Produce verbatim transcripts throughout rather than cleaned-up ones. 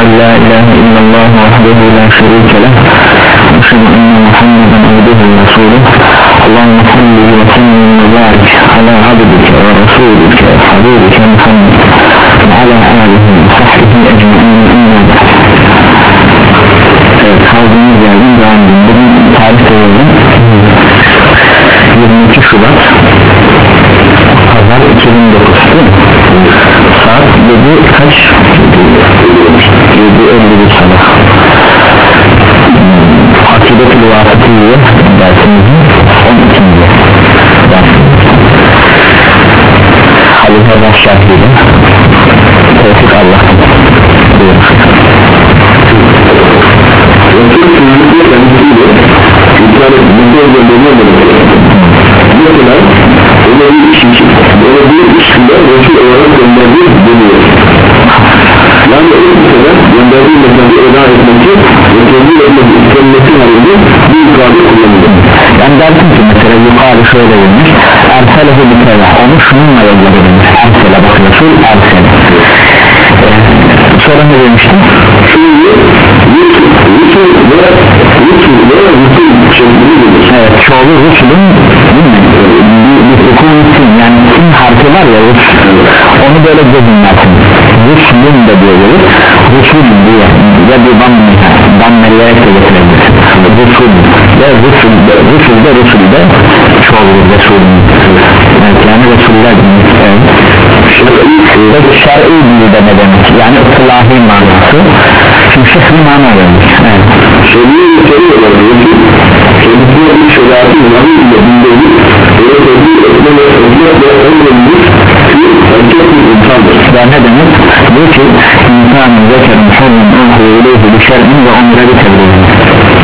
أن لا إله إلا الله وحده لا شريك له وأشهد أن محمدا عبده ورسوله اللهم صل وسلم وبارك على عبدك ورسولك وحبيبك محمد وعلى آله وصحبه أجمعين أما بعد. Evet, kaldığımız yerden devam edelim. Bugün tarih verelim. yirmi iki Şubat Pazar iki bin dokuz saat yedi kaç? yedi elli bir sabah. Akidet-ül Vasıtiyye dersimizin on ikinci dersimiz. Halife Başşahı'yla Tevfik Allah'ın buyurun. Resul sözlükle kendisiyle iptal etmesi özelliğine mesela öyle bir iş için böyle bir iş ile Resul olarak gönderdiği deniyor. Yani o kimseler gönderdiği mesajı eda etmesi ve kendi etmesi istenmesi halinde bir ifade kullanılır. Yani dersin ki mesela yukarı şöyle demiş Erselehu bikele onu şununla yolladı demiş Ersele bak Resul Ersele sonra ne demiştim? Şimdi Resul Resul ve Resul ve Resul şeklinde demiş. Evet çoğulu Resul'ün bir hukuk isim yani isim harfi var ya Resul onu böyle gözünlersin Resul'ün de diye gelir Resul'ün diye ya bir dammeleyerek de getirebilirsin Resul ve Resul de Resul de Resul de çoğulu Resul'ün evet yani Resul'ler evet. Ve şer'i gibi de ne demek yani ıslahi manası çünkü şehri mana vermiş evet. Şer'i içeri olarak Resul kendisine bir şeriatı imamı ile bildiği ve tebliğ etme ve özgürle emredilmiş ki erkek bir insandır. Ya ne demek? Bu ki insanın zekerin hurrun uhu ileyhi bir şer'in ve onlara bir tebliğ edilmiş.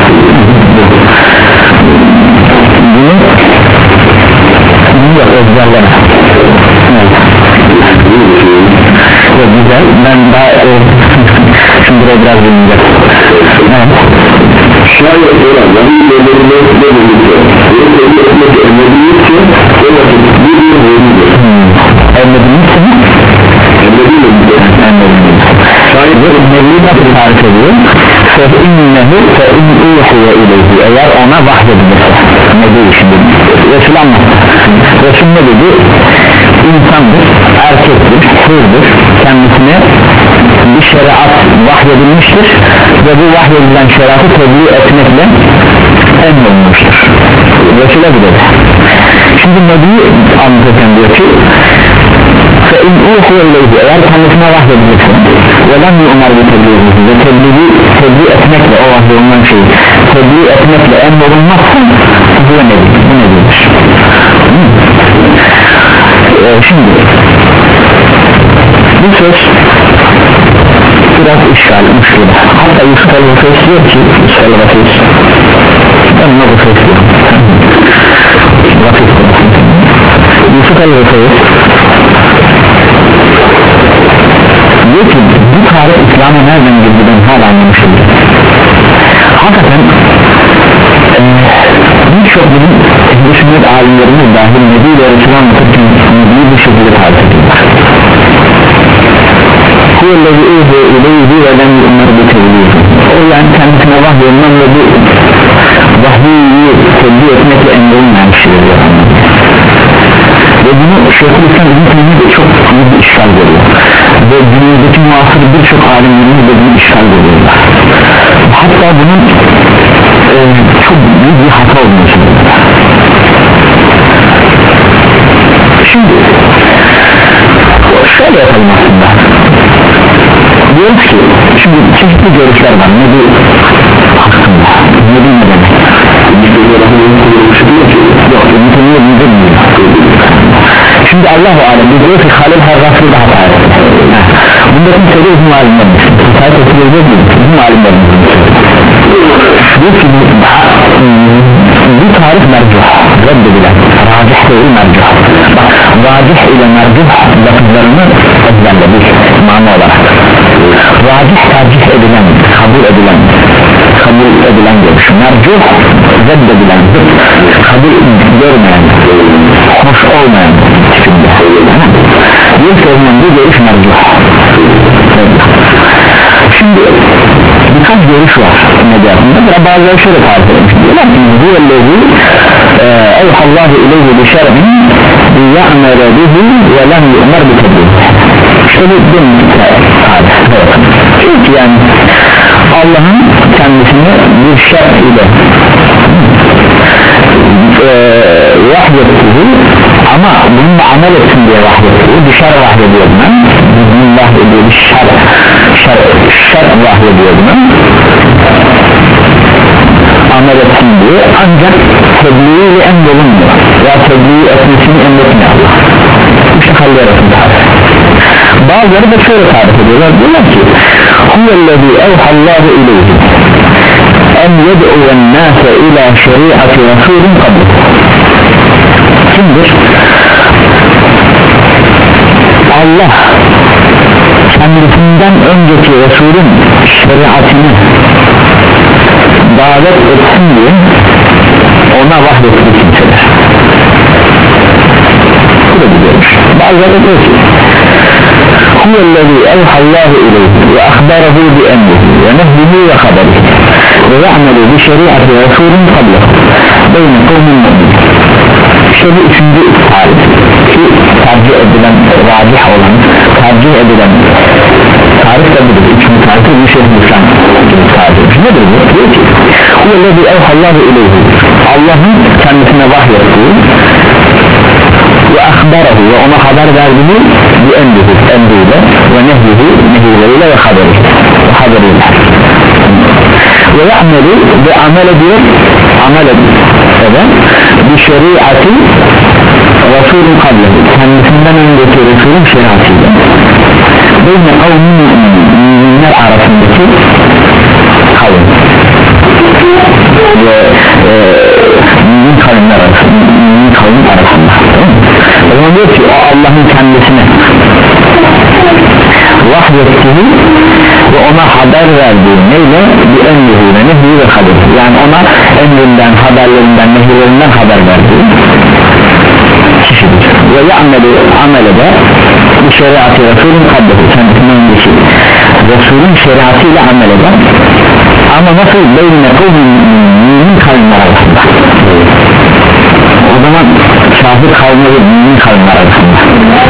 Bunu bunu yok özgürleme. Evet. Çok güzel. Ben daha e, şimdi buraya biraz dinleyeceğim. Evet. Şayet olanlar ilerlerine ne birlikte ve tebliğ etmesi emredilmişse o vakit bir bir verildir. Emredilmişse mi? Emredilmişse şayet bu nebiyi nasıl tarif ediyor? فَاِنَّهُ فَاِنْ اُوحِيَ اِلَيْهِ eğer ona vahyedilirse nebi şimdi Resul anlattı Resul ne dedi? İnsandır, erkektir, hırdır kendisine bir şeriat vahyedilmiştir ve bu vahyedilen şeriatı tebliğ etmekle emrolunmuştur Resul'e bu dedi. Şimdi nebi anlatırken diyor ki فَاِنْ اُوحِيَ اِلَيْهِ eğer kendisine vahyedilirse وَلَمْ يُؤْمَرْ بِتَبْلِيغِهِ ve tebliğ, tebliğ etmekle o vahyedilen şeyi tebliğ etmekle emrolunmazsa bu nebi, bu nebidir. Ee, şimdi bu söz biraz işgal, müşkül hatta Yusuf el-Vefes diyor ki Yusuf el-Vefes ben ne Vefes diyorum Yusuf el-Vefes diyor ki bu tarih İslam'a nereden girdiğinden hala anlamışım hakikaten e, birçok bilim ehli sünnet alimlerimiz dahil Nebi ile Resul anlatırken Nebi'yi bu şekilde tarif ediyorlar huvellezi uhu ileyhi ve lem yu'mer bi tebliğ o yani kendisine vahyolunan ve bu vahyiyi tebliğ etmekle emrolunmayan kişidir diyor ve bunu Şeyhülislam İbn Teymiye de çok büyük bir işgal görüyor ve günümüzdeki muasır birçok alimlerimiz de bunu işgal görüyorlar hatta bunun e, çok büyük bir hata olduğunu söylüyorlar. Şimdi şöyle yapalım aslında diyoruz ki şimdi çeşitli görüşler var Nebi hakkında Nebi ne demek yok Nebi ne demek şimdi Allah-u Alem biz diyor ki Halil Harraflı'da hata etti bunda kimse de uzun alimlerimiz hata ettiğinde değil uzun alimlerimiz diyor ki bu tarih mercuh reddedilen racih değil mercuh bak racih ile mercuh lafızlarını ezberledik mana olarak racih tercih edilen kabul edilen kabul edilen görüş mercuh reddedilen kabul görmeyen hoş olmayan tipinde diyor ki o zaman bu görüş mercuh Şimdi birkaç görüş var Medyatı'nda. Bazıları şöyle tarif edilmiş. Diyorlar ki huvellezi evhallahu ileyhi bi şer'in ya'mere bihi ve lem yu'mer bi tebliğ. İşte bu bir tarif. Çünkü yani Allah'ın kendisine bir şer ile e, vahyettiği ama bununla amel etsin diye vahyettiği bir şer vahyediyor buna. Bunun vahyediyor bir şer şer, şer vahyediyor buna. Amel etsin diye ancak tebliğiyle emrolunmuyor ya tebliğ etmesini emretmiyor Allah. Bu şakaller arasında bazıları da şöyle tarif ediyorlar, diyorlar ki huvellezî evhallahu ileyhi en yed'uven nâse ilâ şeri'ati rasûlin kabul. Kimdir? Allah kendisinden önceki Resulün şeriatını davet etsin diye ona vahyettiği kimseler. Bu da biliyormuş. Bazıları diyor ki huvellezî evhallahu ileyhi ve ahbarahu bi emrihi ve nehlihi ve haberihi ve ya'melu bi şeri'ati Resulün kabul beyne kavmin mu'min. İşte bu üçüncü tarif ki tercih edilen, racih olan tercih edilen tarif de budur. Üçüncü tarif bir şey Müslüman tarif. Nedir bu? Diyor ki huvellezî evhallahu ileyhi Allah'ın kendisine vahyettiği ve ahbarahu ve ona haber verdiği bu emrihi, emriyle ve nehlihi, nehileriyle ve haberi ve haberiyle ve ya'melu ve amel ediyor amel eden bir şeriatı Resulün kablehi kendisinden önceki Resulün şeriatıyla beyne kavmin müminler arasındaki kavim ve e, mümin kavimler arasında mümin kavim arasında o zaman diyor ki o Allah'ın kendisine vahyettiği ve ona haber verdiği neyle? Bir emriyle nehi ve haber, yani ona emrinden, haberlerinden, nehirlerinden haber verdiği kişidir ve ya'melu amele de bir şeriatı Resulün kablehi kendisinden önceki Resulün şeriatıyla amel eder ama nasıl? Beynine kavmin mümin kavimler arasında. O zaman kafir kavimleri mümin kavimler arasında.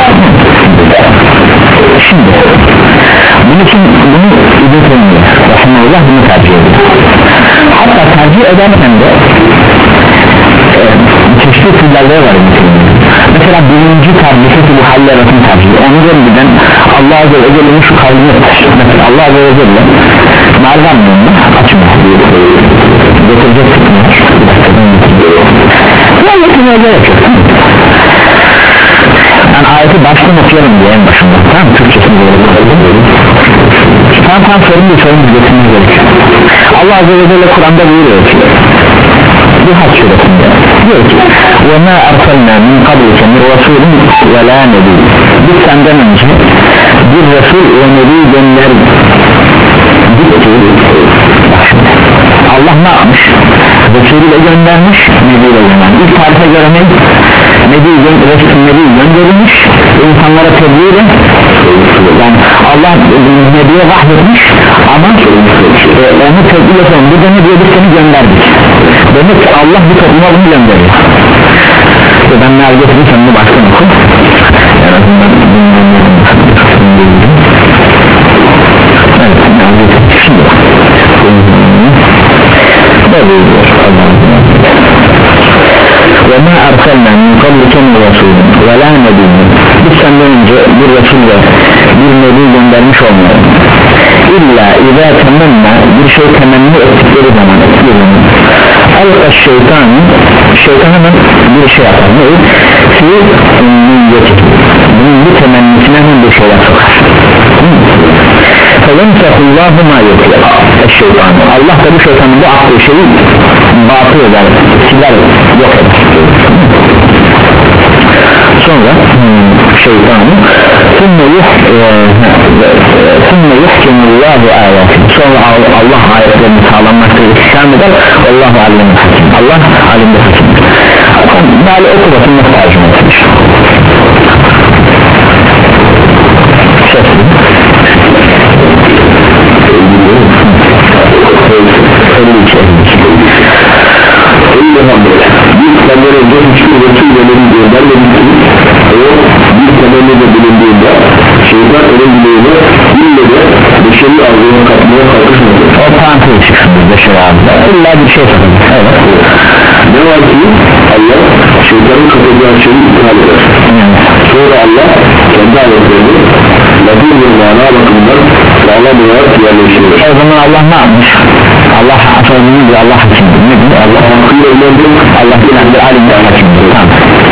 Şimdi bunun için bunu İbn Teymiye rahimehullah bunu tercih ediyor. Hatta tercih ederken de e, çeşitli türlerleri var İbn Teymiye. Mesela birinci terciheti bu haller arasında tercih ediyor. Onu görmeden Allah Azze ve Celle'nin şu kavmini mesela Allah Azze ve Celle nereden bunu açmıyor getirecek tutmuyor ya getirmeye gerek yok yani ayeti baştan okuyalım diye en başında tamam Türkçesini görelim tam tam sorun değil sorun değil getirmeye gerek yok Allah Azze ve Celle Kur'an'da buyuruyor ki bu Hac suresinde diyor ki وَمَا أَرْسَلْنَا مِنْ قَبْلِكَ مِنْ رَسُولٍ وَلَا نَبِيٍّ biz senden önce bir Resul ve Nebi gönderdik gitti Allah ne yapmış? Resulüyle göndermiş, Nebi'yle göndermiş. İlk tarife göre ne? Nebi, Resul Nebi gönderilmiş, insanlara tebliğle yani Allah Nebi'ye vahyetmiş ama e, onu tebliğ eden bu da ne diyor biz seni gönderdik. Demek ki Allah bu topluma bunu gönderiyor. Ve ben ne algetim sen bunu baştan oku. En azından evet, ne algetim şimdi ne buyuruyor Allah'ın ve ma arsalna min qablike min rasulin ve la nebiyyin biz senden önce bir Resul ve bir Nebi göndermiş olmayalım illa izâ temenna bir şey temenni ettikleri zaman ettikleri zaman alqa şeytan şeytan hemen bir şey yapar ne? Fi niyyeti bunun bir temennisine hemen bir şeyler sokar فَيَنْتَقُllâهُ مَا يَكْلِ الشَّيْطَانِ Allah da bu şeytanın bu aklı şeyi batıl eder, siler, yok eder sonra şeytanı ثُمَّ يُحْكِمُ اللّٰهُ آيَاتِ sonra Allah ayetlerini sağlanmakta ihkam eder Allahu alim hakim Allah alimde hakimdir Meali okubatın nasıl tercüme etmiş bir senden önce hiçbir Resul ve Nebi göndermemişsiniz. O bir temennide bulunduğunda şeytan onun dileğine ille de beşeri arzuna katmaya kalkışmadı. O parantez çıksın bir beşeri arzuna illa bir şey sakın. Evet. Ne var ki Allah şeytanın katacağı şeyi iptal eder. Sonra Allah kendi ayetlerini lafı ve mana bakımından sağlam olarak yerleştirir. O zaman Allah ne yapmış? Allah sözünü bir Allah hakimdir. Ne diyor? Allah hakkıyla ilerdir. Allah bilendir, alimdir, hakimdir. Tamam.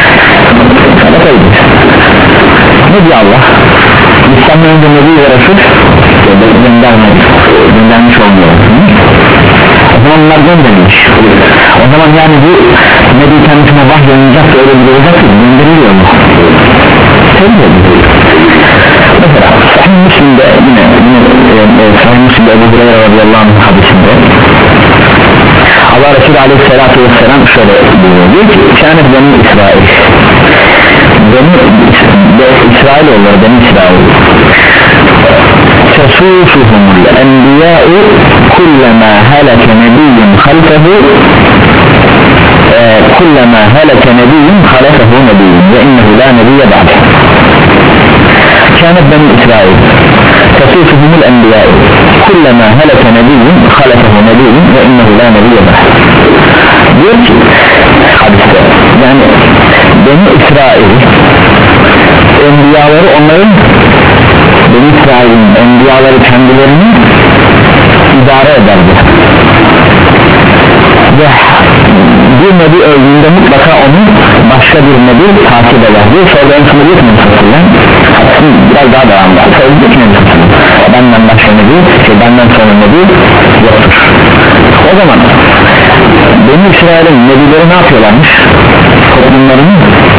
Ne diyor Allah? İslam'dan önce Nebi ve Resul göndermiş, göndermiş olmuyor. O zaman onlar gönderilmiş. O zaman yani bu Nebi kendisine vahyolunacak da öyle bir olacak ki gönderiliyor mu? Tabii. Mesela Sahih Müslim'de yine, yine e, Sahih Müslim'de Ebu Hureyre radıyallahu anh hadisinde Allah Resulü aleyhissalatü vesselam şöyle buyuruyor, diyor ki kânet Beni İsrail Beni İsrailoğulları Beni İsrail tesufuhumul enbiyâ'u kullemâ heleke nebiyyun halfehu kullemâ heleke nebiyyun halefehu nebiyyun ve innehu la nebiyye ba'd. كانت بني إسرائيل تسوسهم الأنبياء كلما هلك نبي خلفه نبي وإنه لا نبي بعد. diyor ki hadiste yani Beni İsrail enbiyaları onların Beni İsrail'in enbiyaları kendilerini idare ederdi ve bir nebi öldüğünde mutlaka onu başka bir nebi takip eder diyor. Sonra en sonunda diyor ki biraz daha devam var. Sonra diyor ki benden başka nebi şey benden sonra nebi yoktur. O zaman Beni İsrail'in nebileri ne yapıyorlarmış? Toplumlarını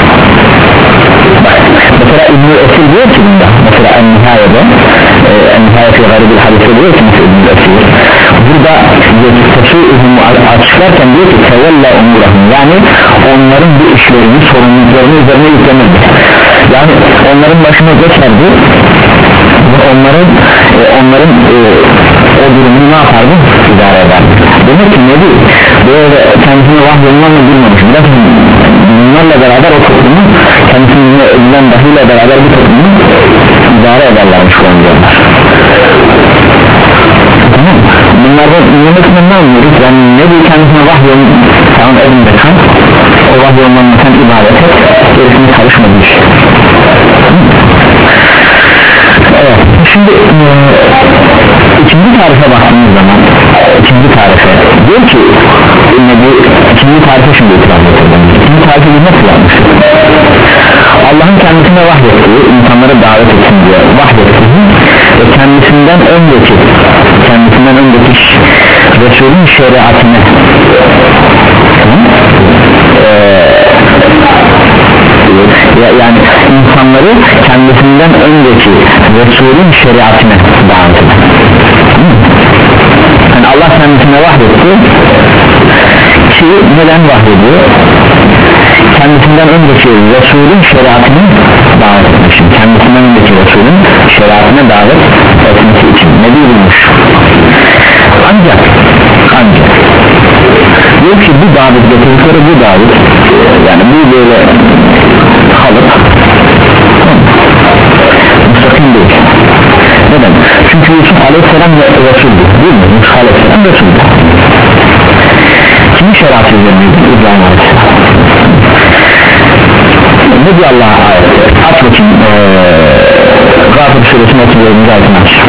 mesela İbn-i Esir diyor ki bunda mesela En-Nihaye'de En-Nihaye fi garibil hadise diyor ki İbn-i Esir burada tesu'uhumu açıklarken diyor ki tevella umurahum yani onların bu işlerini sorumluluklarını üzerine yüklenirdi yani onların başına geçerdi ve onların e, onların e, o durumunu ne yapardı? İdare ederdi. Demek ki nebi böyle kendisini vahyolunlarla bilmemiş bunlarla beraber o toplumu kendisine edilen dahiyle beraber bir toplumu idare ederlermiş falan diyorlar. Tamam. Bunlardan yönetmen ne anlıyoruz? Yani nebi kendisine vahyolun tamam elinde kan o vahyolunlarla sen ibadet et gerisini karışmamış. Evet. Şimdi e, ikinci tarife baktığımız zaman ikinci tarife diyor ki nebi ikinci tarife şimdi itiraz edelim. İkinci tarife bir nasıl yapmış? Allah'ın kendisine vahyettiği insanları davet etsin diye vahyettiği ve kendisinden önceki kendisinden önceki Resulün şeriatını eee yani insanları kendisinden önceki Resulün şeriatine davet eder. Yani Allah kendisine vahyetti ki neden vahyediyor? Kendisinden önceki Resulün şeriatını davet etmiş. Kendisinden önceki Resulün şeriatine davet etmesi için ne bulmuş? Ancak ancak diyor ki bu davet getirdikleri bu davet yani bu böyle kalıp müstakim değil. Neden? Çünkü Yusuf Aleyhisselam Resul'dü değil mi? Yusuf Aleyhisselam Resul'dü. Kimin şeriatı üzerindeydi? İbrahim Aleyhisselam. Ne diyor Allah'a ayet? Aç bakayım ee, Gafir suresinin otuz dördüncü ayetini aç.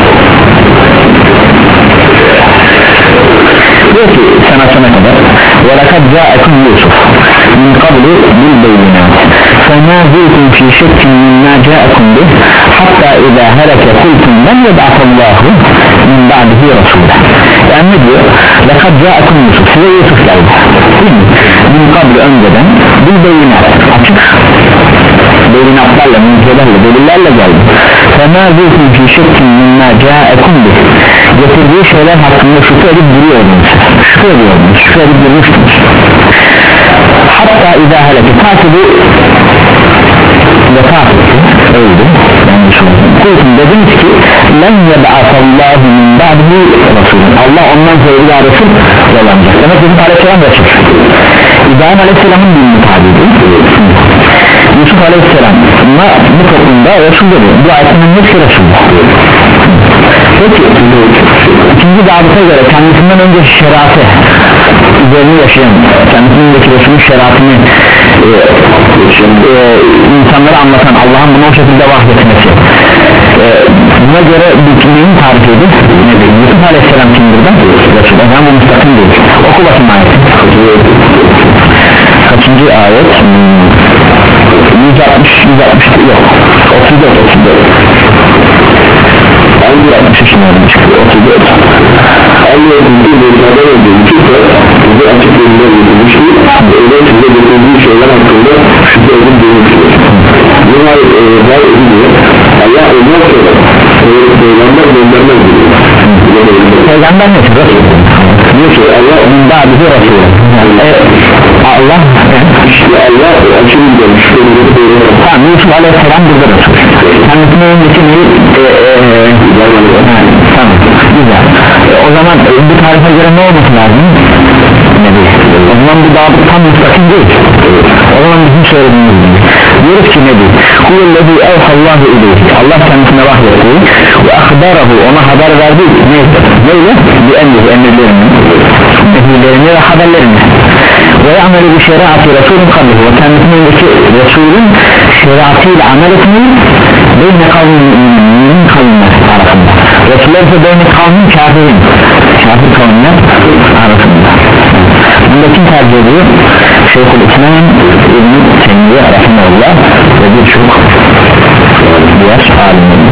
Diyor ki sen açana kadar وَلَكَدْ جَاءَكُمْ يُوسُفْ مِنْ قَبْلِ بِالْبَيِّنَاتِ فَمَا زِلْتُمْ فِي شَكٍّ مِمَّا جَاءَكُمْ بِهِ حَتَّى إِذَا هَلَكَ قُلْتُمْ لَنْ يَبْعَثَ اللّٰهُ مِنْ بَعْدِهِ رَسُولًا. Yani ne diyor? لَكَدْ جَاءَكُمْ يُوسُفْ size Yusuf geldi min kabl önceden bilbeyinat açık beyinatlarla, müjdelerle, delillerle geldi. فَمَا زِلْتُمْ فِي شَكٍّ مِمَّا جَاءَكُمْ بِهِ getirdiği şeyler hakkında şüphe edip duruyordunuz, şüphe ediyordunuz, şüphe edip durmuştunuz. Hatta izâ heleke takibi vefat etti, öldü, yanlış oldu. Kultum dediniz ki لَنْ يَبْعَثَ min ba'dihi Resulün Allah ondan sonra bir Resul yollanacak. Demek ki bir Aleyhisselam Resul. İbrahim Aleyhisselam'ın dinini tabi ediyor. Yusuf Aleyhisselam'a bu toplumda Resul dedi. Bu ayetinin hepsi Resul. Peki ikinci zabıta göre kendisinden önce şeriatı üzerine yaşayan, kendisindeki Resul'ün şeriatını e, e, insanlara anlatan, Allah'ın bunu o şekilde vahyetmesi, e, buna göre neyin tarif edilir? Yusuf Aleyhisselam kimdir de? Resul. O zaman bu müstakim değil. Oku bakayım ayet. Kaçıncı ayet? yüz altmış yüz altmış yok otuz dört otuz dört yüz altmış yaşında çıkıyor otuz dört Allah'ın bir mevzudan önce iki kere bize açık yerine verilmiştir. Öyle size getirdiği şeyler hakkında şüphe edip durmuştur. Bunlar var ediliyor. Allah olmaz sonra peygamber göndermez diyor. Peygamber ne diyor? Diyor ki Allah onun daha bize Resulü. Allah işte Allah açılım demiş. Tamam, Yusuf Aleyhisselam burada Resul. Kendisine önceki neyi tamam güzel. O zaman bu tarife göre ne olması lazım? Nebi. O zaman bu daha tam müstakim değil. O zaman bizim söylediğimiz gibi diyoruz ki Nebi Kullezi evhallahu ileyhi Allah kendisine vahyetti ve akbarahu ona haber verdi. Neyse neyle? Bir emri emirlerini emirlerini ve haberlerini ve ameli bir şeriatı Resulün kabrihi ve kendisindeki Resulün şeriatıyla amel etmeyi beyne kavminin kavmine arasında Resuller ise beyne kavmin kafirin kafir kavmine arasında. Bunda kim tercih ediyor? Şeyhülislam İbn-i Teymiye rahimahullah ve birçok diğer alimlerimiz.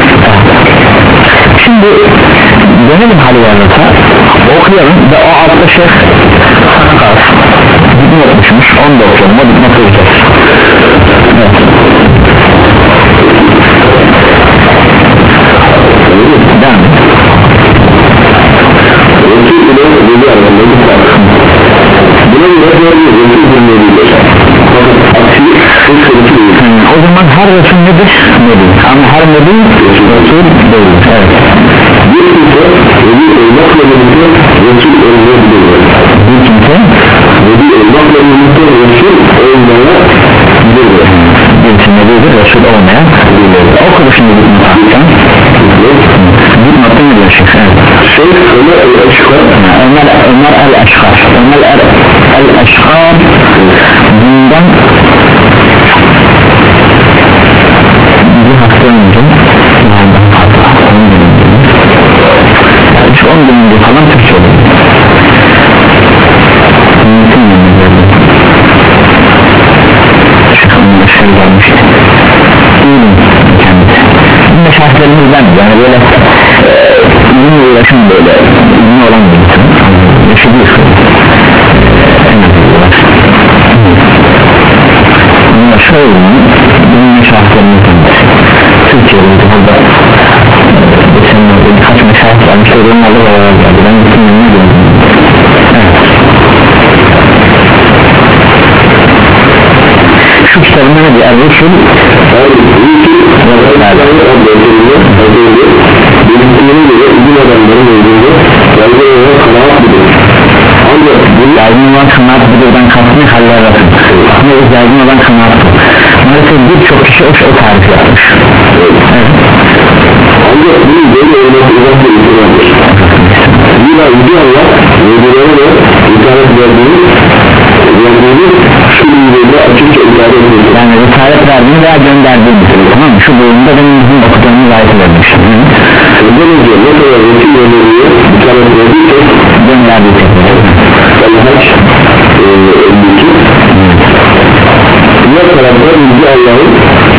Şimdi dönelim Halivarlık'a okuyalım ve o altta Şeyh Hakkar dipnot etmişmiş, onu da okuyalım, o dipnot olacağız. Evet. Devam et. Buna göre görüyoruz o zaman her Resul nedir? Nedir? Ama her Nebi Resul değil. Evet. Bir kimse Nebi olmakla birlikte Resul olmayabilir. Bir kimse Nebi olmakla birlikte Resul olmayabilir. Birisi Nebi'dir, Resul olmayabilir. Oku şimdi bir mutlaka. Bir mutlaka ne diyor Şeyh? Şeyh Ömer el-Eşkar Ömer Ömer el-Eşkar Ömer el-Eşkar bundan bir hafta önce on gün önce falan Türkçe oldu. Mümkün mü? Çıkanında şey gelmişti. İyiyim kendisi. Bunda şahitlerimizden yani böyle ünlü uğraşım böyle ünlü olan bir insan. Yaşadıyor. En az uğraşım. Bunlar şöyle bunun şahitlerimizden Türkiye'de burada birkaç meşahit gelmiş olduğum alı var vardı ben bütün ünlü gördüm. Evet. Şu kitabında ne diyor? Er-Rusul yaygın olan kanaat budurdan kastını haller yapın. Ne yaygın olan kanaat bu. Maalesef birçok kişi o, o tarif yapmış. Evet. Ancak bunun böyle olması uzak bir ihtimaldir. Zira Yüce Allah Yüceleri de itaret verdiğini verdiğini şu bölümde açıkça itaret ediyor. Yani itaret verdiğini veya gönderdiğini tamam mı? Şu bölümde benim bizim okuduğumuz ayet vermiş. Ondan önce ne kadar resim öneriyor itaret verdiyse gönderdiği tekrar. El-Hac elli iki diğer taraftan Yüce Allah'ın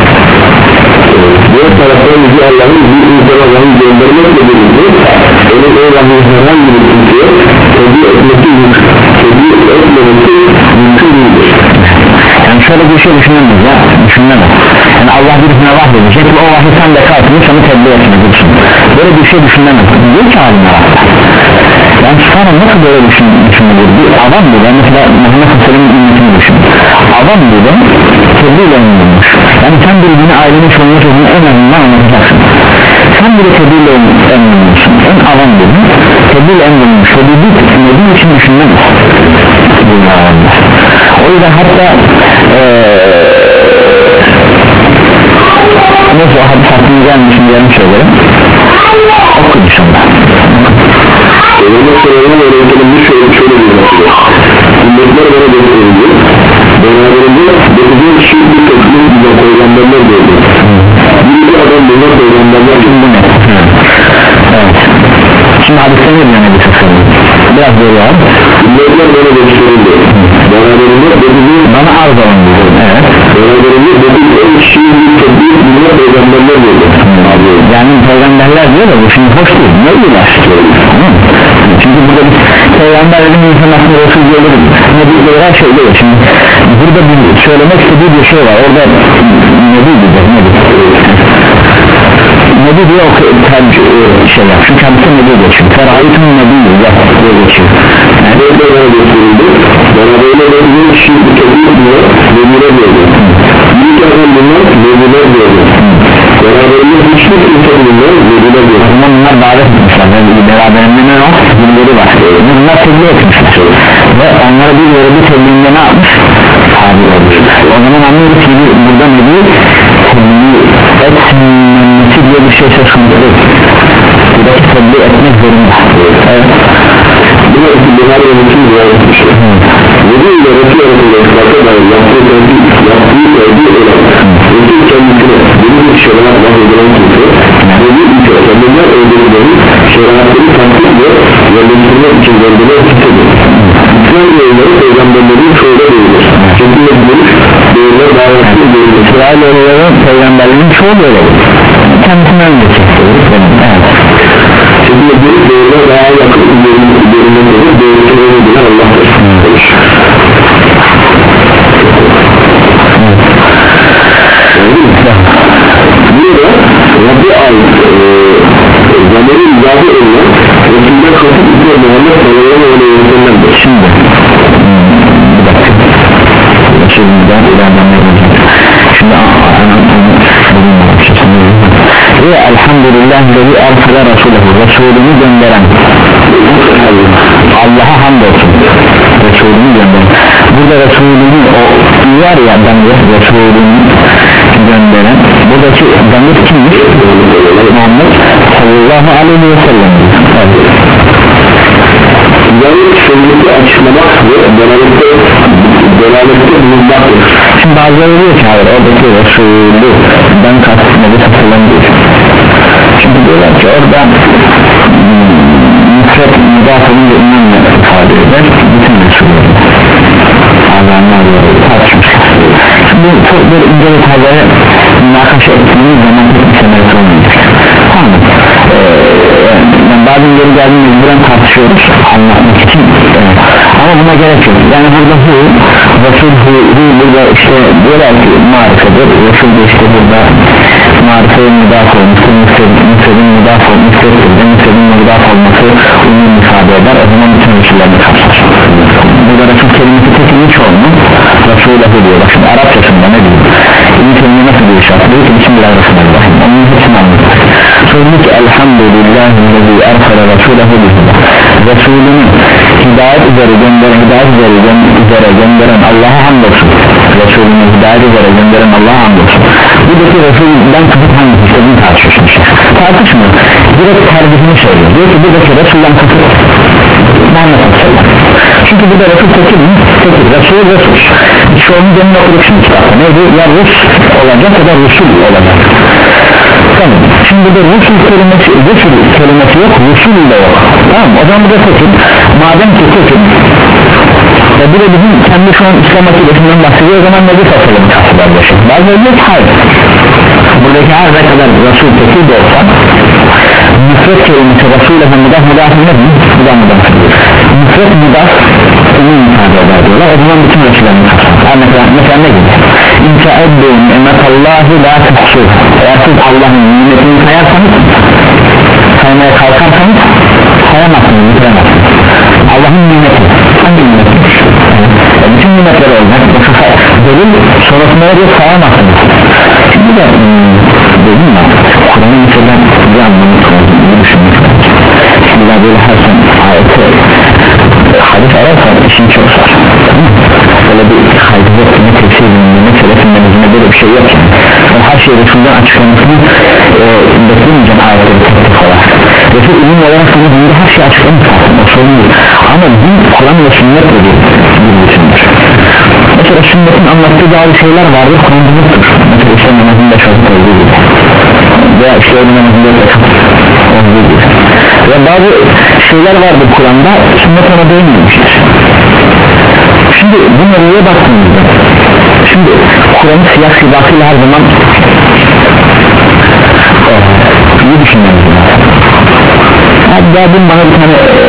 diğer taraftan Yüce Allah'ın bir insana vahiy göndermekle birlikte onun o vahiy herhangi bir kimseye tebliğ etmesi tebliğ etmemesi mümkün değildir. Yani şöyle bir şey düşünmemiz ya düşünmemiz yani Allah birisine vahyedecek ve o vahiy sen de kalkını sana tebliğ etmelisin. Böyle bir şey düşünmemiz diyor ki haline bak. Yani sonra nasıl böyle düşünülür? Bir adam bu da mesela Muhammed Aleyhisselam'ın ümmetini düşün. Adam bu da tebliğle emrolunmuş. Yani sen birbirine ailenin çoluğuna çocuğunu en azından anlatacaksın. Sen bile tebliğle emrolunmuşsun. En adam bu tebliğle emrolunmuş. Ve bir nebi için düşünmemiz. de hatta ee, neyse o hadis hakkında gelmişim diyelim söylerim okuyun inşallah. Peygamber sallallahu aleyhi ve sellem'in şöyle şöyle bir mesele ümmetler bana gösterildi beraberinde dediğim kişi bir toplum bize peygamberler gördü bir adam buna peygamberler gördü. Evet. Şimdi hadiste ne diyor Nebi Sallallahu biraz böyle var ümmetler bana gösterildi beraberinde dediğim bana arz olundu. Evet. beraberinde dediğim kişi bir toplum bize peygamberler gördü. Yani peygamberler diyor da bu şimdi hoş değil ne iyiler çünkü burada bir peygamberlerin insanlasını Resul diyorlar ne diyorlar her şey diyor şimdi burada bir söylemek istediği bir şey var orada ne diyecek ne diyecek Nebi diye o şey yap çünkü kendisi Nebi geçiyor Ferayet'in Nebi yap diye geçiyor yani öyle bana gösterildi beraberinde dediğim kişi bir toplum bize Nebiler gördü bir adam bunlar Nebiler gördü beraberinde hiçbir kimse bunlar Nebiler gördü. O zaman bunlar davet etmişler beraberinde ne var? Birileri var bunlar tebliğ etmişler ve onlara bir yere bir tebliğinde ne yapmış? Tabi olmuş o zaman anlıyoruz ki burada Nebi tebliğ etmemesi diye bir şey söz konusu buradaki tebliğ etmek zorunda. Evet. Bu da iki Buhari ve Müslim rivayet etmiştir. Nebi ile Resul arasında ispata dair yaptığı tercih yaptığı tercih olan Resul kendisine benim bir şeriat bahsedilen kimse Nebi ise kendinden öldürüleri şeriatları tanıtıp ve yerleştirmek için göndermek kimsedir. İslam yayınları peygamberlerin çoğuna değilir. Şekilde görüş değerler davetini değilir. İsrail yayınları peygamberlerin çoğu böyle kendisine öndeki Şekilde görüş değerler daha yakın üzerindedir. Değerleri öyle Allah'tır. Burada Rabbi ait zamiri izahı edilen Resul'den kasıt ise Muhammed sallallahu aleyhi ve sellem'dir. Şimdi bir dakika Şimdiden ilerlemeye gideceğim. Şimdi ve elhamdülillah lezi ersele Resulühü Resulünü gönderen Allah'a hamdolsun Resulünü gönderen burada Resulünü o var ya damir Resulünü gönderen buradaki damir kimmiş? Muhammed sallallahu aleyhi ve sellem. Yani sünneti açıklamak ve delalette delalette bulunmaktır. Şimdi bazıları diyor ki hayır oradaki Resulü ben kastımda bir satılan değil. Şimdi diyorlar ki orada müfret müdafını ve imanla ifade eder bütün Resulü Allah'ın tartışmışlar. Şimdi çok bir ince bir tarzaya münakaşa ettiğimiz zaman bir semerisi olmayacak. Tamam mı? Ee, yani bazen geri geldiğimiz mecburen tartışıyoruz anlatmak için ee, ama buna gerek yok. Yani burada hu Resul hu, hu burada işte diyorlar ki marifedir Resul de işte burada marifeye müdaf olmuştur müfredin müdaf olmuştur müfredin müdaf olması umum ifade eder o zaman bütün Resul'lerini kapsar. Burada Resul kelimesi tekilmiş olmuş Resul'e diyor bak şimdi Arapçasında ne diyor İyi kelime nasıl bir işaret diyor ki Bismillahirrahmanirrahim onun hepsini anlatır söyledi ki elhamdülillahi ersele Resulehu bihuda Resulünü hidayet üzere gönderen hidayet üzere, üzere gönderen Allah'a hamdolsun Resulünü hidayet üzere gönderen Allah'a hamdolsun buradaki Resul'den kısıt hangisi işte bunu tartışıyorsunuz tartışmıyor direkt tercihini söylüyor diyor ki buradaki Resul'den kısıt Muhammed sallallahu çünkü burada Resul tekil mi? Tekil, Resul, Resul çoğunun demin okuduk şimdi kitapta neydi? Ya Rus olacak ya da Resul olacak tamam, şimdi burada Resul kelimesi Resul kelimesi yok, Resul ile yok tamam, o zaman burada tekil madem ki tekil e bu da bizim kendi şu an İslam akidesinden bahsediyor o zaman Nebi Fasalım karşılarlaşır bazı diyor ki hayır buradaki her ne kadar Resul tekil de olsa müfret kelimesi Resul'e müdah müdah ne mi? Müdah müdah müfret müdah umum ifade eder diyorlar o zaman bütün Resul'lerini kapsar mesela, mesela ne gibi? İnte'eddu ni'metallahi la tuhsu eğer siz Allah'ın nimetini sayarsanız saymaya kalkarsanız sayamazsınız, bitiremezsiniz Allah'ın nimeti hangi nimeti? E, bütün nimetleri olacak delil sonrasında diyor sayamazsınız şimdi de dedim ya Kur'an'ı mesela bir anlamış oldum iyi düşünmüş şimdi daha böyle her sen ayeti hadis ararsan işin çok zor böyle bir şey yok yani. Yani her şey Resul'den açıklamasını e, beklemeyeceğim ayetleri tek tek olarak. Resul ilim olarak sana dinde her şey açıklamış zaten, o sorun değil. Ama din Kur'an ve sünnetle bir bütündür. Mesela sünnetin anlattığı bazı şeyler vardır, Kur'an'da yoktur. Mesela işte namazında şarkı olduğu gibi veya işte öyle namazında olduğu gibi ve bazı şeyler vardır Kur'an'da, sünnet ona değinmemiştir. Şimdi bu nereye baktığımızda, şimdi Kur'an'ın siyah sibasıyla her zaman e, iyi düşünmemiz lazım. Hatta dün bana bir tane e,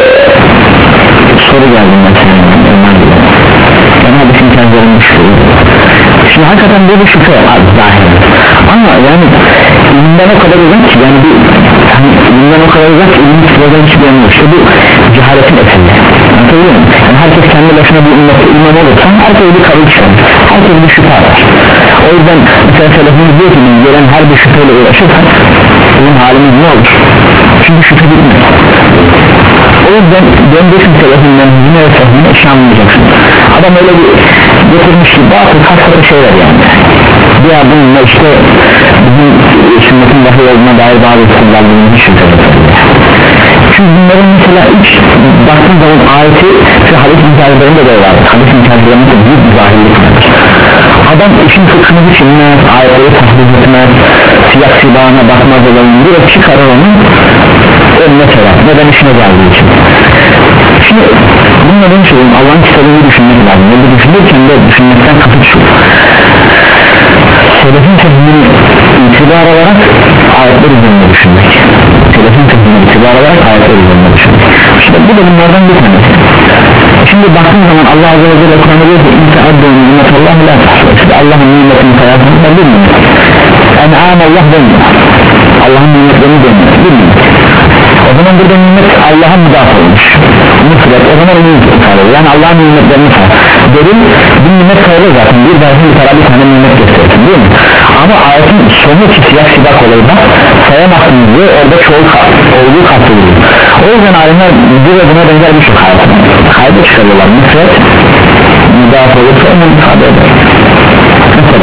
soru geldi mesela, ben hadisin kendilerinin şüpheli. Şimdi hakikaten böyle şüphe az dahil ama yani ilimden o kadar uzak ki, yani bir hani ilimden o kadar uzak ki ilim sıradan hiçbir yanı yok. İşte bu cehaletin eseri, anlatabiliyor muyum? Yani herkes kendi başına bir ümmette imam olursa herkes bir kabul çıkar, herkes bir şüphe var. O yüzden mesela selefimiz diyor ki gelen her bir şüpheyle uğraşırsak bizim halimiz ne olur? Çünkü şüphe bitmez. O yüzden döndüğün selefinden yine ve sehine işe anlayacaksın. Adam öyle bir getirmiş ki bazı kasarı şeyler yani. Diğer bununla işte bizim sünnetin vahiy olduğuna dair bazı kullanıldığını düşünüyorum. Çünkü bunların mesela ilk baktığın zaman ayeti ve hadis mücadellerinde de var. Hadis mücadellerinde büyük bir zahirlik vardır. Adam işin fıkhını düşünmez, ayetleri tahlil etmez, siyah silahına bakmaz olayım, direkt çıkarır onu önüne sever. Neden işine geldiği için. Şimdi bununla ben söyleyeyim, Allah'ın kitabını düşünmek lazım. Ve düşünürken de düşünmekten kasıt şu. Selefin sözünün itibar olarak ayetler üzerinde düşünmek. Selefin sözünün itibar olarak ayetler üzerinde düşünmek. İşte bu da bunlardan bir tanesi. Şimdi baktığım zaman Allah Azze ve Celle Kur'an'da diyor ki İnse adde'un nimet Allah'ı la tahsul. İşte Allah'ın nimetini sayarsanızda bilmiyor. En'am Allah demiyor. Allah'ın nimetlerini demiyor, bilmiyor. O zaman burada nimet Allah'a müdafaa olmuş. Nusret, o zaman onu ifade ediyor. Yani Allah'ın nimetlerini sayar. Derin bir nimet sayılır zaten. Bir dersin bir tane bir tane nimet gösterirsin değil mi? Ama ayetin sonu ki siyah sidak olayı da sayamazsınız diye orada çoğu olduğu kastediliyor. O yüzden alimler bir ve buna benzer bir şey kayda çıkarıyorlar. Nusret müdafaa olursa onu ifade eder. Mesela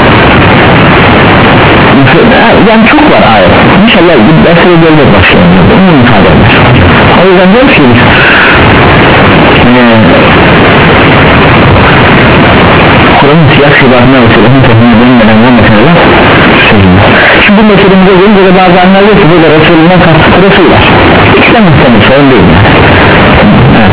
yani çok var ayet. İnşallah bir derse görmek başlayalım. Onu ifade eder. O yüzden diyor ki ee, Kur'an'ın siyah şibatına ve selefin tefhine dönmeden bu meseleler söylüyor. Şimdi bu meselemize gelince de bazı anlar diyor ki burada Resulü'nden kastıklı Resul var. İkiden istemez, sorun değil. Evet.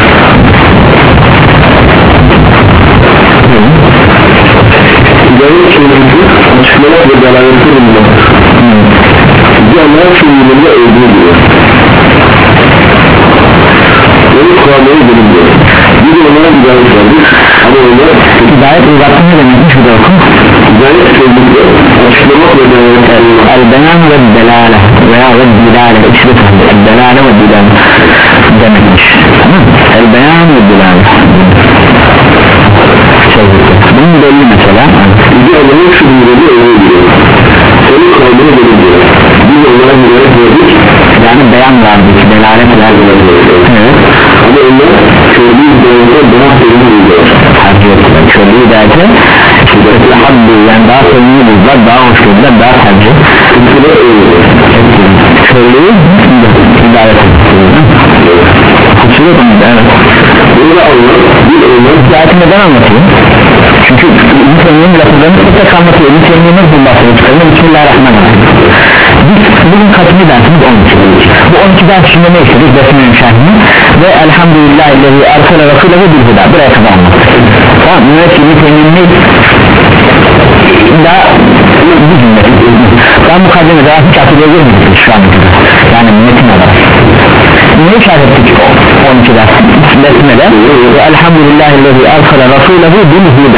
Hidayet süreci açıklamak ve dalaleti bulunmak. Bir anlar fiilinde öldüğü diyor. Böyle kuramları bulunmuyor. Bir de onlara hidayet vardır. Ama onlar hidayet uzattın ne demekmiş bir de okun? Hidayet süreci açıklamak ve dalaleti bulunmak. El-beyan ve delale veya ve dilale ikisi de tabi. El-delale ve dilale demekmiş. El-beyan ve dilale. Bunun belli mesela. Bir adamın şu dünyada öyle diyor. Senin kavmini böyle diyor. Biz onlara hidayet verdik. Yani beyan verdik, delalet verdik. Evet. Ama onlar köylü hidayete daha sevimli diyor. Tercih ettiler. Köylü hidayete yani daha sevimli buldular, daha hoş buldular, daha tercih. Kıntıda öyle. Köylü hidayet ettiler. Kutsuyor mu? Evet. Burada Allah bir onlar hidayeti neden anlatıyor? Çünkü Müslümanın lafızlarını tek tek anlatıyor. Müslümanın nasıl bahsediyor? Çıkarını Bismillahirrahmanirrahim. Biz bugün kaçıncı dersimiz on iki. Bu on iki ders şimdi ne işledik? Besme'nin şerhini ve elhamdülillahillezi ersele rasulehu bil huda. Buraya kadar anlattık. Tamam, müessini temini daha bir cümle. Ben bu kademe daha hiç akıda girmedik şu an kadar. Yani metin olarak. Neyi şerh ettik on iki ders? Besme'de ve elhamdülillahillezi ersele rasulehu bil huda.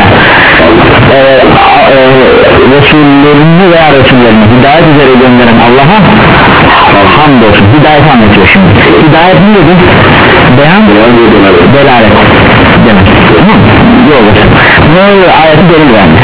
Resullerini veya Resullerini hidayet üzere gönderen Allah'a hamdolsun. Hidayet anlatıyor şimdi. Hidayet ne dedik? Beyan, delalet demek. Yol olsun. Ne oluyor? Ayeti delil verdi.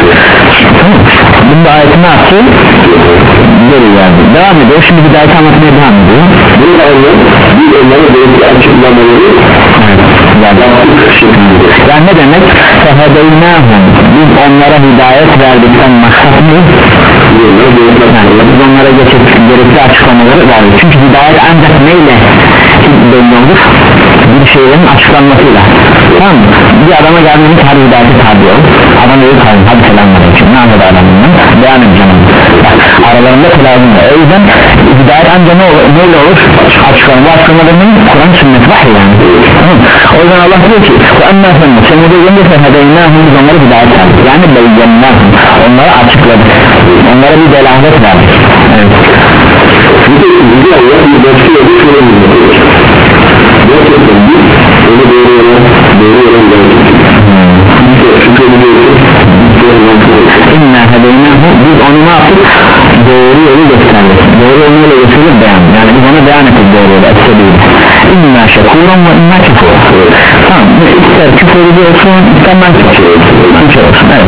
Bunda ayeti ne yaptı? Delil verdi. Devam ediyor. Şimdi hidayet anlatmaya devam ediyor. Bir Allah bir onlara belki açıklamaları yani ne demek? Fehedeynâhum, biz onlara hidayet verdikten maksat ne? Yani biz onlara gerekli açıklamaları verdik. Çünkü hidayet ancak neyle belli olur? Bir şeylerin açıklanmasıyla. Tamam mı? Bir adama geldiğinde hadi hidayete tabi ol. Adam öyle kalın, hadi selamünaleyküm. Ne anladı adamından? Beyan edeceğim. Aralarında telazım var. O yüzden hidayet ancak ne olur? Neyle olur? Açıklama. Bu açıklamalarının Kur'an sünnet vahiy yani. Tamam. O yüzden Allah diyor ki وَاَنَّا فَنَّ sen de deyince فَهَدَيْنَاهُمْ biz onları hidayet verdik. Yani beyyennâhum. Onları açıkladık. Onlara bir delalet verdik. Evet. Bir de bir Allah bir başka yolu şöyle bir yapıyor. Gerçekten bir onu doğru yola doğru yola gerçekten. Bir de şüpheli bir yolu İnna hedeynahu biz onu ne yaptık? Doğru yolu gösterdik. Doğru yolu gösterir beyan. Yani biz ona beyan ettik doğru yolu. İnna şekuran ve inna kefur. Tamam. İster küfür ediyorsun, ister ben küfür ediyorsun. Evet.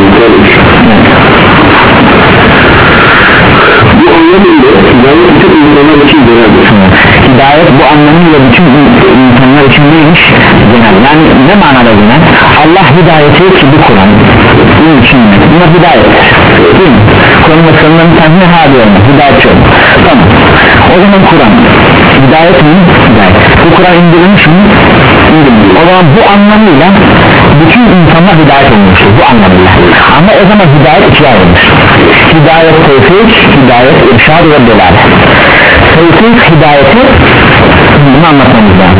Bu anlamıyla hidayet bütün insanlar için geneldir. Hidayet bu anlamıyla bütün insanlar için neymiş? Genel. Yani ne manada genel? Allah hidayeti ki bu Kur'an. Bunun için ne? Buna hidayet. Değil mi? Kur'an meselelerinin bir tane hadi olma. Hidayetçi olma. Tamam. O zaman Kur'an. Hidayet mi? Hidayet. Bu Kur'an indirilmiş mi? İndirilmiş. O zaman bu anlamıyla bütün insanlar hidayet olmuştur. Bu anlamıyla. Ama o zaman hidayet ikiye ayrılmış. Hidayet tevfik, hidayet irşad ve delalet. Tevfik hidayeti bunu anlatmamız lazım.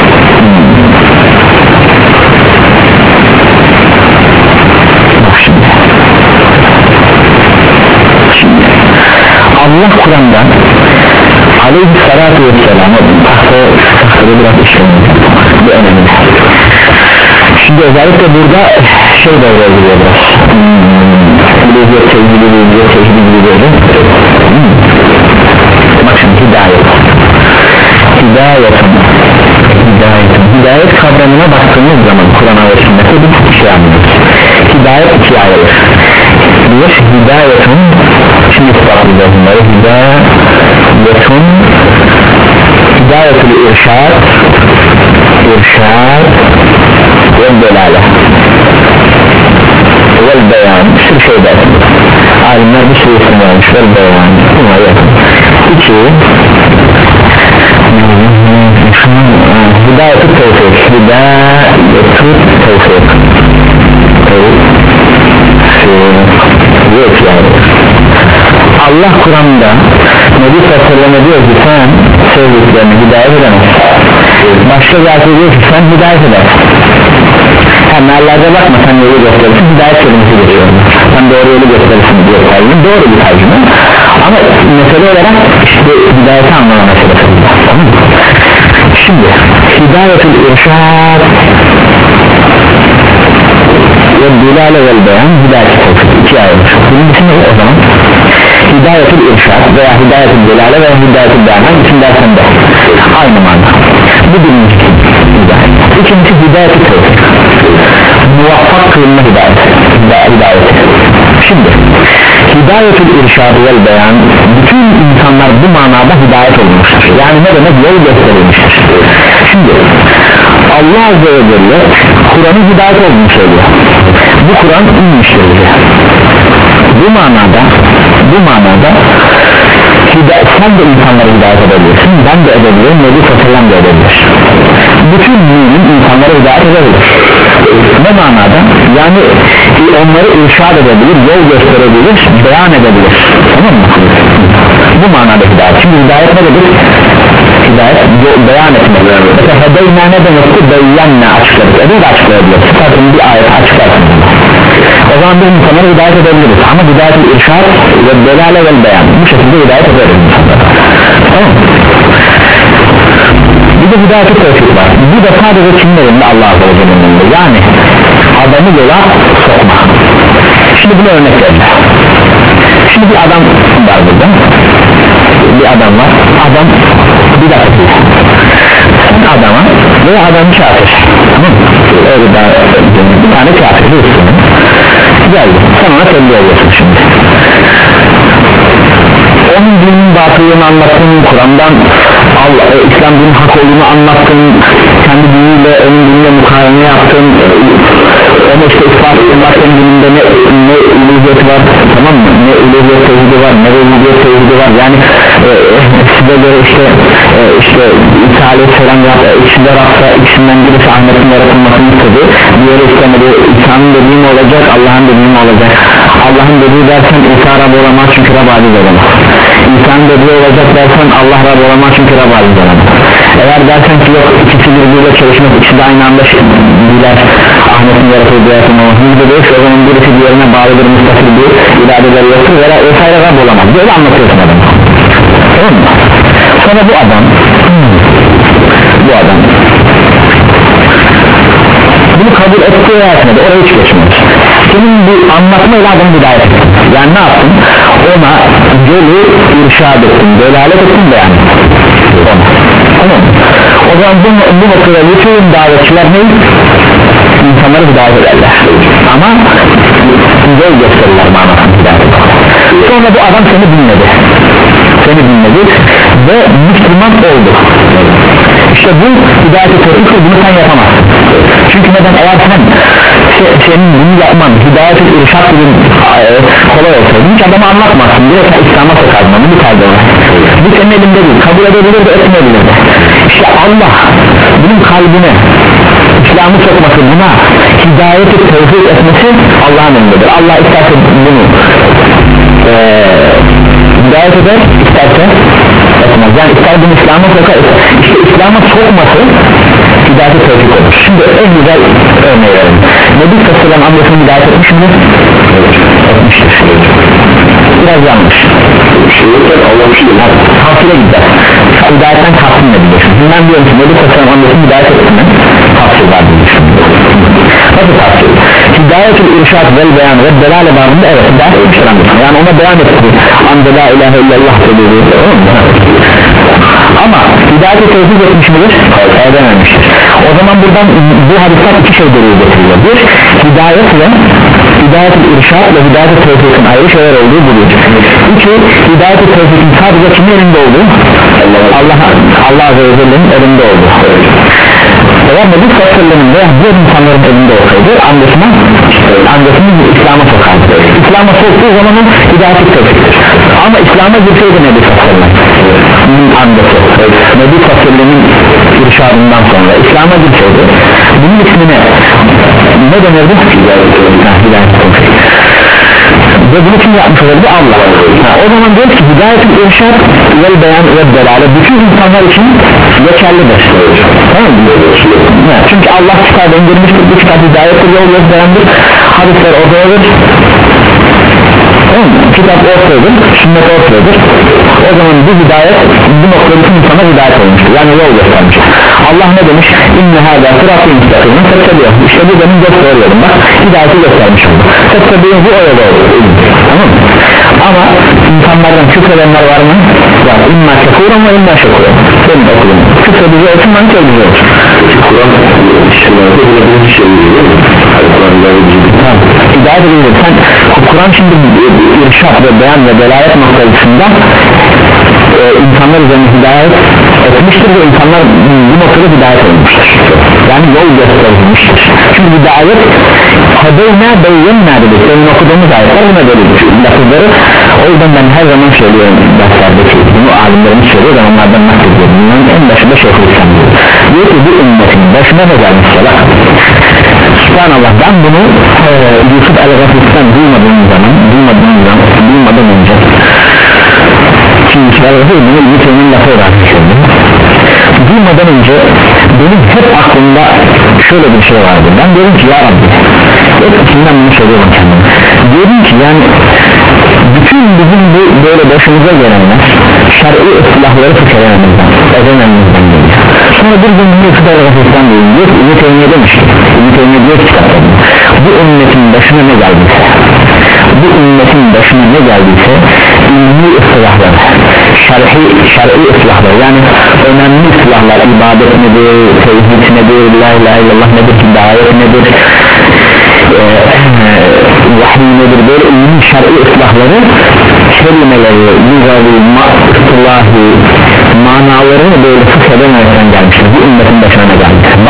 Bak şimdi. Şimdi Allah Kur'an'dan aleyhissalatu vesselam tahtada biraz işlememiz bu önemli. Şimdi özellikle burada şey devreye giriyor biraz bilgiye sevgili bilgiye sevgili bilgileri bak şimdi hidayet hidayetun hidayetun hidayet kavramına baktığımız zaman Kur'an'a ve sünnete bir şey anlıyoruz. Hidayet ikiye ayrılır. Bir hidayetun şimdi ispatlayacağız bunları hidayetun hidayetul irşad irşad ve delale vel beyan bir sürü şey dersin alimler bir sürü isim vermiş vel beyan bunlar yakın iki hidayet-ü tevfik hidayet-ü tevfik tevfik yani Allah Kur'an'da Nebi Sallallahu diyor ki sen sevdiklerini hidayet edemezsin başka zaten diyor ki sen hidayet edersin Meallerde bakma sen yolu gösterirsin hidayet kelimesi geçiyor sen doğru yolu gösterirsin diyor tercüme doğru bir tercüme ama mesele olarak işte hidayeti anlama meselesi tamam mı? Şimdi hidayetül irşad ve dilale vel beyan hidayet-i tevfik iki ayrılmış birincisi ne o zaman? Hidayetül irşad veya hidayetül dilale veya hidayetül beyan hangisini dersen de aynı manada bu birinci hidayet ikincisi hidayet-i tevfik muvaffak kılınma hidayeti hidayeti şimdi hidayetül irşad vel beyan bütün insanlar bu manada hidayet olmuştur yani ne demek yol gösterilmiştir şimdi Allah Azze ve Celle Kur'an'ın hidayet olduğunu söylüyor bu Kur'an inmiştir diye bu manada bu manada sen de insanları hidayet edebilirsin ben de edebilirim Nebi Sallallahu da edebilir bütün mümin insanları hidayet edebilir ne manada yani onları irşad edebilir yol gösterebilir beyan edebilir tamam mı bu manada hidayet çünkü hidayet ne dedik hidayet beyan etmek mesela hedeyna ne demekti beyanna açıkladık edin de açıklayabilir zaten bir ayet açıklarsın o zaman biz insanları hidayet edebiliriz ama hidayet-i irşad ve delale vel beyan bu şekilde hidayet ederiz insanlara tamam bir de hidayet-i tevfik var bu da sadece kimlerinde Allah Azze ve Celle'nin yani adamı yola sokma şimdi buna örnek verelim şimdi bir adam var burada bir adam var adam bir dakika sen adama veya adam kafir tamam mı? öyle daha bir tane kafir bir üstüne geldi sen ona tebliğ ediyorsun şimdi onun dinin batıllığını anlattın Kur'an'dan Allah, e, İslam dinin hak olduğunu anlattın kendi diniyle onun dinine mukayene yaptın, onu işte ispat ettin, bak senin dininde ne, ne uluhiyeti var, tamam mı, ne uluhiyet tevhidi var, ne uluhiyet tevhidi var, yani e, size göre işte e, işte İsa'yı selam yap, ikisinden hafta ikisinden birisi Ahmet'in yaratılmasını istedi, diğeri istemedi. İsa'nın dediği mi olacak, Allah'ın dediği mi olacak? Allah'ın dediği dersen İsa Rab olamaz çünkü Rab aciz olamaz. İsa'nın dediği olacak dersen Allah Rab olamaz çünkü Rab aciz olamaz. Eğer dersen ki yok ikisi birbiriyle çalışmak, ikisi de aynı anda biler Ahmet'in yaratıldığı yaratılmasını dediyse o zaman birisi diğerine bağlıdır, müstakil bir iradeleri yoktur vesaire Rab olamaz. Böyle anlatıyorsun adam, tamam mı? Sonra bu adam bu adam bunu kabul etti veya etmedi, oraya hiç geçmiyor. Senin bu anlatmayla adamı hidayet ettin. Yani ne yaptın? Ona yolu irşad ettin, delalet ettin de yani ona. Tamam mı? O zaman bu, bu noktada bütün davetçiler ne? İnsanları hidayet ederler. Ama yol gösterirler manasını hidayet ederler. Sonra bu adam seni dinledi. Seni dinledi ve Müslüman oldu. İşte bu hidayet-i tevfiktir, bunu sen yapamazsın. Çünkü neden? Eğer sen se, senin bunu yapman hidayet-i irşad gibi e, kolay olsaydı hiç adamı anlatmazsın, direkt İslam'a sokardın, bu kaldı ona. Bu senin elinde değil, kabul edebilir de etmeyebilir de. İşte Allah bunun kalbine İslam'ı sokması, buna hidayet-i tevfik etmesi Allah'ın elindedir. Allah isterse bunu e, hidayet eder, isterse etmez. Yani ister bunu İslam'a sokar, işte İslam'a sokması hidayet-i tevfik olur. Şimdi en güzel örneği verelim. Nebi Sallallahu amcasını hidayet etmiş midir? Etmiştir. Biraz yanlış. Tafsire gider. Hidayetten tahsin edilir. Ben diyorum ki Nebi Sallallahu amcasını hidayet etme tafsir var diye. Nasıl tafsir? Hidayet-i irşad vel beyan ve delale babında evet hidayet etmiştir amcasını. Yani ona beyan etti. Anda la ilahe illallah dediği. Ama hidayet-i tevfik etmiş midir? Edememiştir. O zaman buradan bu hadisler iki şey delil getiriyor. Bir, hidayet ve hidayet-i irşad ve hidayet-i tevfikin ayrı şeyler olduğu buluyor. İki, hidayet-i tevfikin sadece kimin elinde olduğu? Allah Allah Azze ve Celle'nin elinde olduğu. Eğer Nebi Sallallahu veya diğer insanların elinde olsaydı amcasına amcasını İslam'a sokardı. İslam'a soktuğu zaman o hidayet-i tevfiktir. Ama İslam'a girseydi Nebi Sallallahu amcası Nebi Sallallahu irşadından sonra İslam'a girseydi bunun ismine ne denirdi? Hidayet-i tevfik. Ve bunu kim yapmış olurdu? Allah. Ha, o zaman diyor ki hidayet-i irşad vel beyan ve delale bütün insanlar için geçerlidir. Tamam mı? Ha, çünkü Allah kitap indirmiştir, bu kitap hidayettir, yol yok beyandır, hadisler oradadır. Tamam mı? Kitap ortadır, sünnet ortadır. O zaman bu hidayet bu noktada bütün insanlar hidayet olmuştur. Yani yol göstermiş. Allah ne demiş? İnne hâdâ sıratı müstakîmün fettebîh. İşte bu benim göz doğruyordum. Bak hidayeti göstermiş oldu. Fettebîh bu o yol oldu. Tamam mı? Ama insanlardan küfredenler var mı? Var. İmma şekûran ve imma şekûran. Benim okulum. Küfredici olsun, ben söyledici olsun. Kur'an işlerde böyle bir şey değil mi? Tamam. Hidayet edilir. Sen Kur'an şimdi irşad ve beyan ve delalet noktasında e, insanlar üzerine hidayet etmiştir ve insanlar bu noktada hidayet olmuştur. Yani yol gösterilmiştir. Çünkü hidayet hadeyna beyyemna dedik. Senin okuduğumuz ayetler buna delidir. Lafızları o yüzden ben her zaman söylüyorum derslerdeki bunu alimlerimiz söylüyor da onlardan naklediyorum. Bunların en başında Şeyhülislam diyor. Diyor ki bu ümmetin başına ne gelmişse bak Subhanallah ben bunu e, Yusuf el-Gafis'ten duymadığım zaman duymadığım zaman duymadan önce şimdi Yusuf el-Gafis bunu Yusuf'un lafı olarak düşündüm. Duymadan önce benim hep aklımda şöyle bir şey vardı. Ben dedim ki ya Rabbi hep içimden bunu söylüyorum kendime. Dedim ki yani bütün bizim bu böyle başımıza gelenler şer'i ıslahları fıkherememizden edememizden geliyor. Sonra bir gün bunu Yusuf el-Gafis'ten duyum diyor ki Ümit Eyni'ye demiş ki Ümit Eyni'ye diyor kitaplarında bu ümmetin başına ne geldiyse bu ümmetin başına ne geldiyse ilmi ıslahlar şer'i, şer'i ıslahlar yani önemli ıslahlar ibadet nedir, tevhid nedir, la ilahe illallah nedir, hidayet nedir e, vahiy nedir böyle ilmi şer'i ıslahları kelimeleri, lügavi, ıslahi manalarını böyle fıkh edemezden gelmiştir bu ümmetin başına ne geldi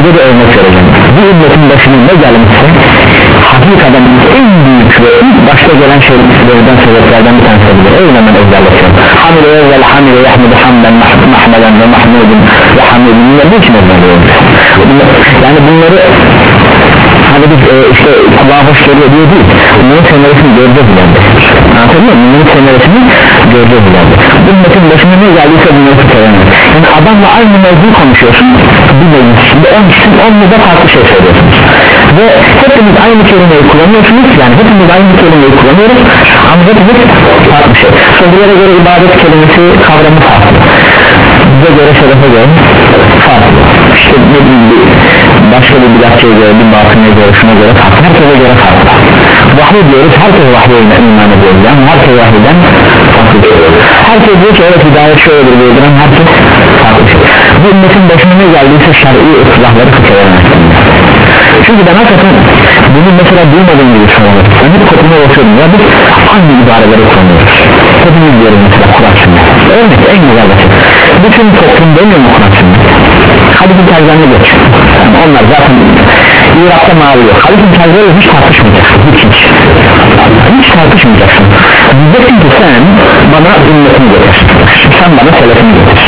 size de örnek vereceğim. Bu ümmetin başına ne gelmişse hakikaten en büyük ve ilk başta gelen şeylerden, sebeplerden bir tanesidir. Öyle hemen özelleşiyor. Hamile evvel hamile yahmudu hamden mahmeden ve mahmudun ve hamidun. Bunları için özelliyor. Yani bunları hani biz e, işte kulağa hoş geliyor diye değil, bunların semeresini göreceğiz ileride. Anladın mı? Bunların semeresini göreceğiz ileride. Bu ümmetin başına ne geldiyse bunları tutarlar. Yani adamla aynı mevzu konuşuyorsun, bir mevzusunda on kişinin onunla da farklı şey söylüyorsunuz ve hepimiz aynı kelimeyi kullanıyorsunuz, yani hepimiz aynı kelimeyi kullanıyoruz ama hepimiz farklı şey. Sözlere göre ibadet kelimesi kavramı farklı, bize göre şerefe göre farklı, işte ne bileyim başka bir bidatçıya göre, bir batınıya göre, şuna göre farklı, herkese göre farklı. Vahiy diyoruz, herkes vahiye iman ediyoruz, yani herkes vahiyden farklı diyoruz. Herkes diyor ki evet hidayet şöyledir diyordur ama herkes farklı şey. Bu ümmetin başına ne geldiyse şer'i ıslahları fıkıvermekten. Çünkü ben hakikaten bunu mesela duymadığım gibi sorulur. Ben hep topluma bakıyorum ya, biz aynı ibareleri kullanıyoruz. Hepimiz diyoruz mesela Kur'an sünnet. Örnek en güzel basit. Bütün toplum demiyor mu Kur'an sünnet? Hadisin terzanı geç. Yani onlar zaten İrak'ta mavi yok. Hadisin terzanı hiç tartışmayacaksın. Hiç hiç. Hiç tartışmayacaksın. Diyeceksin ki sen bana ümmetini getir. Sen bana selefini getir.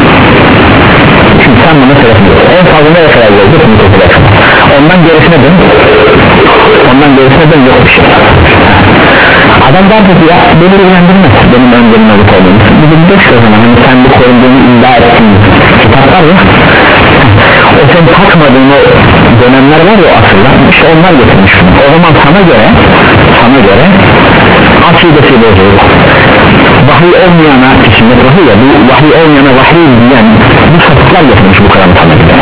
Çünkü sen bana selefini getir. En fazla ne kadar gelecek? Ondan gerisine dön. Ondan gerisine dön yok bir şey. Adam der ki ya beni ilgilendirmez benim önceliğim olup olduğunu. Bizim de şu zaman hani sen bu korunduğunu iddia ettiğin kitaplar ya, o sen takmadığın o dönemler var ya aslında, işte onlar getirmiş bunu. O zaman sana göre sana göre akidesi bozulur, vahiy olmayana kişinin vahiy ya, bu vahiy olmayana vahiy diyen bu sapıklar getirmiş bu Kur'an'ı sana göre.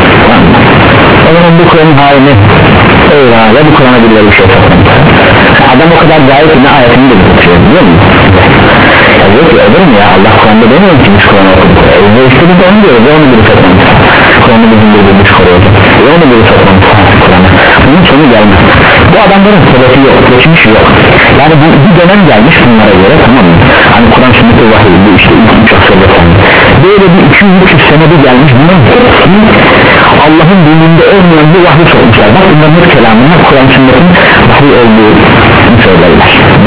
O zaman bu Kur'an'ın halini eyvah ya, bu Kur'an'a birileri bir şey satmamış. Adam o kadar gayet ne ayetini de tutuyor biliyor musun? Ya yok ya, olur mu ya, Allah Kur'an'da demiyor ki biz Kur'an'ı okuduk. Evde istedik onu diyoruz, onu biri satmamış. Kur'an'ı bizim birbirimiz koruyordu, onu biri satmamış Kur'an'ı. Bunun sonu gelmez. Bu adamların sebebi yok, geçmiş yok. Yani bu, bir dönem gelmiş bunlara göre, tamam mı? Hani Kur'an sünneti vahiy, bu işte ilk üç asırda sandı. Böyle bir iki yüz üç yüz sene bir gelmiş, bunların hepsi Allah'ın dininde olmayan bir vahiy sormuşlar. Bak bunların hep kelamına Kur'an sünnetin vahiy olduğu söylerler.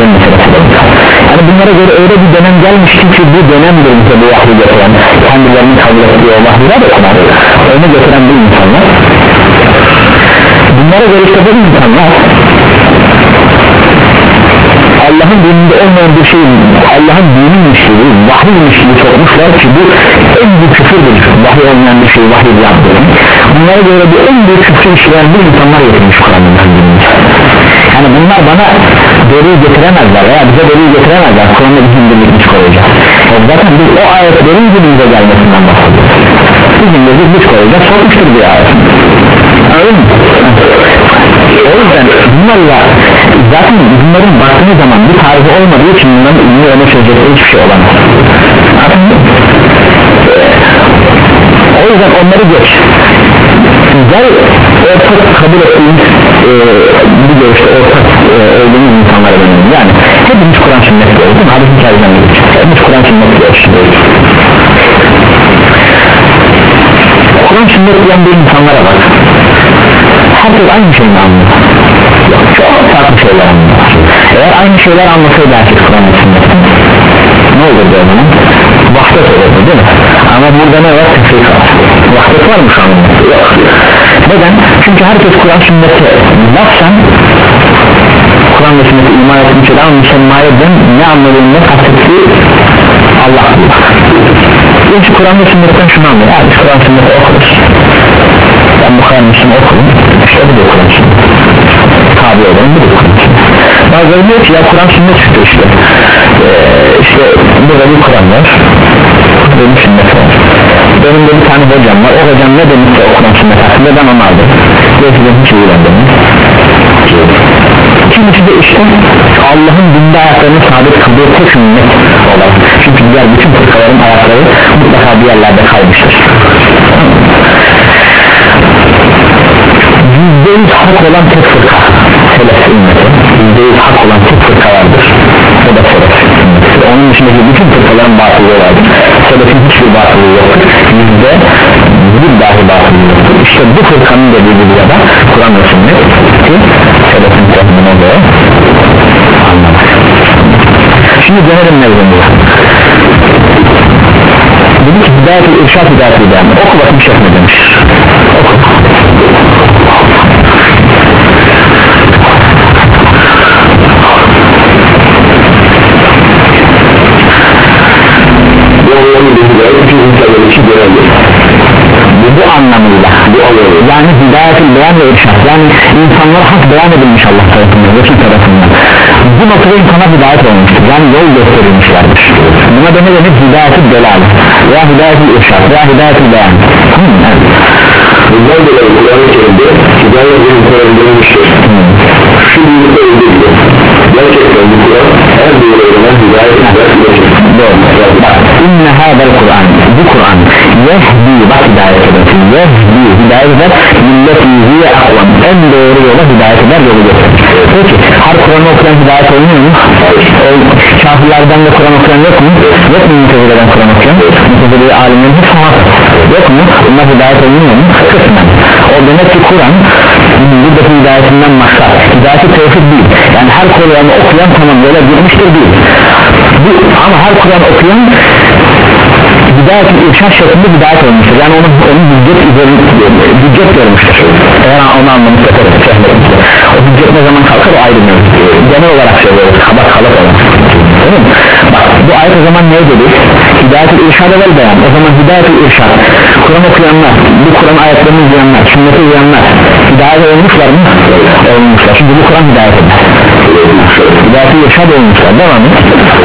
Yani bunlara göre öyle bir dönem gelmişti ki bu dönemdir bize bu vahiy getiren, kendilerini kabul ettiği o vahiyler de kunar, onu getiren bu insanlar. Bunlara göre işte bu insanlar Allah'ın dininde olmayan bir şey, Allah'ın diniymiş gibi, vahiymiş gibi sokmuşlar ki bu en büyük küfürdür. Vahiy olmayan bir şey, vahiy yaptırır. Bunlara göre bu en büyük küfür işleyen bir insanlar getirmiş Kur'an'ın dininde. Yani bunlar bana deriyi getiremezler veya bize deriyi getiremezler. Kur'an'da bizim birlikmiş koyacağız. Zaten biz o ayetlerin günümüze gelmesinden bahsediyoruz. Bizim de birlik koyacağız, sokmuştur bir ayet. Öyle mi? O yüzden bunlarla zaten bunların baktığınız zaman bir tarihi olmadığı için bunların ünlü öne çözecekleri hiçbir şey olamaz. O yüzden onları geç. Gel ortak kabul ettiğimiz e, bir görüşte ortak e, olduğumuz insanlara dönüyoruz. Yani hepimiz Kur'an sünnet diyoruz. Hadisin çayından gidiyoruz. Hepimiz Kur'an sünnet diyoruz. Kur'an sünnet diyen bir insanlara bak. Herkes aynı şeyi anlıyor. Çok farklı şeyler anlıyor. Eğer aynı şeyler anlasaydı herkes Kur'an sünnetten ne olurdu o zaman? Vahdet olurdu değil mi? Ama burada ne var? Tefrik var. Vahdet var mı şu an? Yok. Neden? Çünkü herkes Kur'an sünneti lafsan Kur'an ve sünneti iman etmiş olan müsemmayeden ne anladığını ne kastettiği Allah bilir. Çünkü Kur'an ve sünnetten şunu anlıyor. Yani Kur'an sünneti okuruz. Ben bu kadar Müslüm okuyayım. İşte bu da Kur'an sünneti. Tabi olalım, bu da Kur'an sünneti. Bazıları diyor ki ya Kur'an sünnet çıktı işte. Ee, işte burada bir Kur'an var. Benim sünnet var. Benim de bir tane hocam var. O hocam ne demişse o Kur'an sünnet hakkında ben onu aldım. Gerçekten hiç uygulandım. Kimisi de işte Allah'ın dinde ayaklarını sabit kıldığı tek sünnet olarak. Çünkü diğer bütün fırkaların ayakları mutlaka bir yerlerde kalmıştır. Yüzde yüz hak olan tek fırka Selef ümmeti. Yüzde yüz hak olan tek fırka vardır. O da Selef ümmeti. Onun dışındaki bütün fırkaların batılığı vardır. Selefin hiçbir batılığı yoktur. Yüzde bir dahi batıl yoktur. İşte bu fırkanın dediği gibi ya da Kur'an ve sünnet ki selefin tehmine göre anlamak. Şimdi dönelim mevzumuza. Dedi ki hidayet-i irşad hidayet-i beyan. Oku bakayım şeyh ne demiş. Oku. Bu, bu anlamıyla bu yani hidayet-i beyan ve irşad, yani insanlara hak beyan edilmiş Allah tarafından, Resul tarafından. Bu noktada insana hidayet olmuştur, yani yol gösterilmişlerdir. Buna da ne denir? Hidayet-i delal veya hidayet-i irşad veya hidayet-i beyan. Tamam mı? Evet. Bundan dolayı Kur'an-ı Kerim'de hidayet ve insanlarmıştır. Şu büyükte öldü gibi. Gerçekten bu Kur'an her doğru olan hidayet ve İnne hâbel Kur'an, bu Kur'an yehdi, bak hidayet eder, yehdi, hidayet eder, milleti yüzüye akvam, en doğru yola hidayet eder, yolu gösterir. Peki her Kur'an'ı okuyan hidayet olmuyor mu? Kafirlerden de Kur'an okuyan yok mu? Yok mu mütezile'den Kur'an okuyan? Mütezile'yi alimlerin hepsi muhakkak yok mu? Bunlar hidayet olmuyor mu? Kısmen. O demek ki Kur'an buradaki hidayetinden maksat hidayeti tevhid değil, yani her Kur'an'ı okuyan tamam yola girmiştir değil bu, ama her Kur'an okuyan hidayet-i irşad şeklinde hidayet olmuştur, yani onun, onun hüccet üzerinde hüccet görmüştür. Eğer onu anlamış yaparız o hüccet ne zaman kalkar o ayrı mevzu, genel olarak söylüyoruz, kabak kalak olarak. Bak bu ayet o zaman ne dedi? Hidayet-i irşad evvel beyan. O zaman hidayet-i irşad, Kur'an okuyanlar, bu Kur'an ayetlerini uyanlar, sünneti uyanlar hidayet olmuşlar mı? Olmuşlar. Şimdi bu Kur'an hidayet eder. Hidayet-i irşad olmuşlar. Devam et.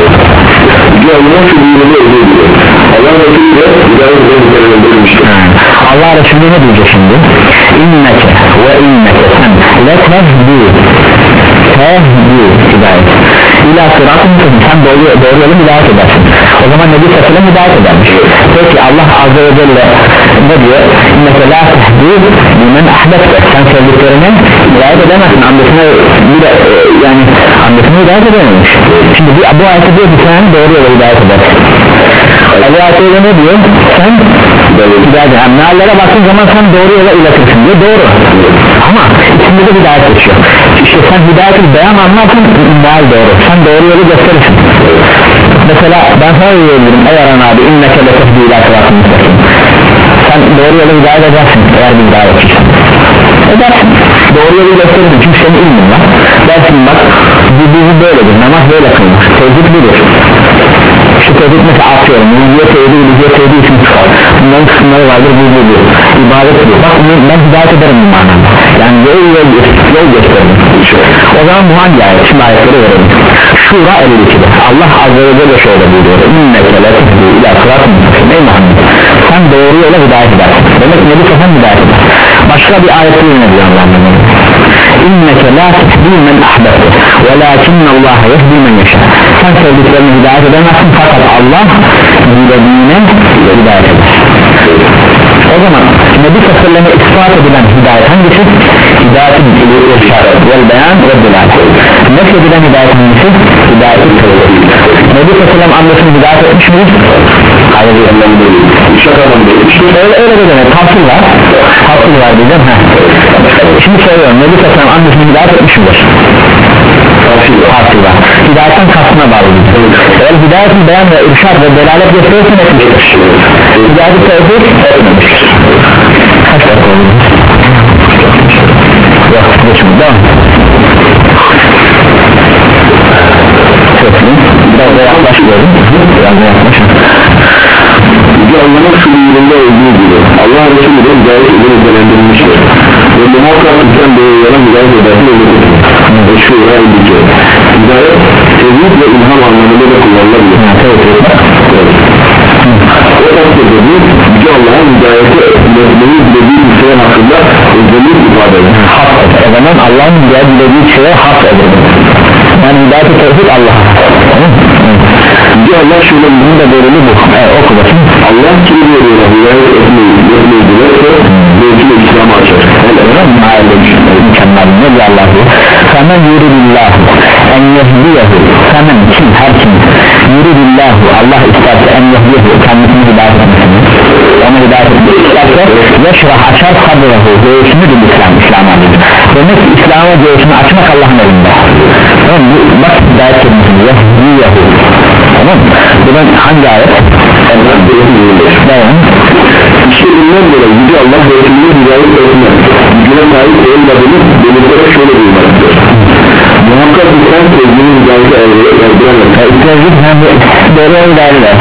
Allah Resulü ne diyecek şimdi? İnneke ve inneke sen letehdi tehdi hidayet İlâ sıratın sen doğru, doğru yolu hidayet edersin. O zaman Nebi Sallallahu hidayet edermiş. Peki Allah Azze ve Celle ne diyor? İnneke la tehdi bimen ahbette, sen sevdiklerine hidayet edemezsin. Amdesine bir de, yani amdesine hidayet edememiş. Şimdi bu, bu ayette diyor ki sen doğru yola hidayet edersin. Allah Azze ve Celle ne diyor? Sen hidayet edersin. Meallere baktığın zaman sen doğru yola iletirsin diyor. Doğru. Ama içinde de hidayet geçiyor. İşte sen hidayet-i beyan anlarsın, meal doğru. Sen doğru yolu gösterirsin. Mesela ben sana diyebilirim, ey Aran abi inneke letehdi ilâ sıratın müstakim. Sen doğru yolu hidayet edersin eğer bir hidayet etmişsin. Edersin. Doğru yolu gösterirsin çünkü senin ilmin var. Dersin bak bu bizi böyledir, namaz böyle kılmış. Tevhid budur. Şu tevhid mesela atıyorum, yüzüye tevhid, yüzüye tevhid için bunların kısımları vardır, bu bu bu. İbadet bu. Bak ben hidayet ederim bu manada. Yani yol yol, yol gösteririm. O zaman bu hangi ayet? Şimdi ayetleri verelim. Şura elli ikide Allah Azze ve Celle şöyle buyuruyor: İnneke letehdi ilâ sıratın müstakim. Ey Muhammed sen doğru yola hidayet edersin. Demek Nebi Sallallahu hidayet eder. Başka bir ayette yine diyor Allah'ın İnneke la tehdi men ahbette velâkinnallaha yehdi men yeşâ. Sen sevdiklerini hidayet edemezsin fakat Allah dilediğine hidayet eder. O zaman Nebi Sallallahu ispat edilen hidayet hangisi? Hidayet-i irşad vel beyan ve delal. Nefs edilen hidayet hangisi? Hidayet-i tevhid. Nebi Sallallahu anlasını hidayet etmiş miyiz? Hayır, öyle öyle de demek. Tafsir var. Tafsir var diyeceğim. Heh. Şimdi söylüyorum. Nebi Sallallahu anlasını hidayet etmiş midir? Tafsir var. Hidayetten kastına bağlı. Eğer hidayet-i beyan ve irşad ve delalet gösterirsin etmiştir. Hidayet-i tevhid etmemiştir. Kaç dakika oldu? Yok, geçin. Devam. Çok iyi. Biraz da yaklaşıyorum. Biraz da yaklaşıyorum. Yüce Allah'ın şu buyruğunda olduğu gibi Allah Resulü de hidayet ile özellendirilmiştir. Ve muhakkak sen doğru yola hidayet edersin olur. Ve şu yola ilgi. Hidayet tevhid ve ilham anlamında da kullanılabilir. O takdirde bu Yüce Allah'ın hidayeti etmeyi dilediği bir şey hakkında özellik ifade eder. Hak eder. O zaman Allah'ın hidayet dilediği şeye hak eder. Yani hidayet-i tevhid Allah'a. Yüce Allah şöyle bunun da belirli bu. Evet, oku bakayım. Allah kimi veriyor hidayet etmeyi etmeyi dilerse mevcud İslam'a açar. Öyle mi? Mükemmel. Ne diyor Allah diyor? Femen yuridillahu en yehdiyehu. Femen kim? Her kim? Yuridillahu Allah isterse en yehdiyehu kendisini hidayet etmesini, ona hidayet etmesini isterse Allah açar sabrahı göğsünü bil İslam İslam'a demek ki İslam'a göğsünü açmak Allah'ın elinde. Tamam mı? Bak hidayet kelimesini Yahu tamam mı? Buradan hangi ayet? Devam. İşte bundan dolayı Yüce Allah Resulü'nü hidayet etmez. Gücüne sahip olmadığını belirterek şöyle duymaktadır. Muhakkak insan sevginin hidayeti erdiremez. Sevgin hem de doğru hidayetler.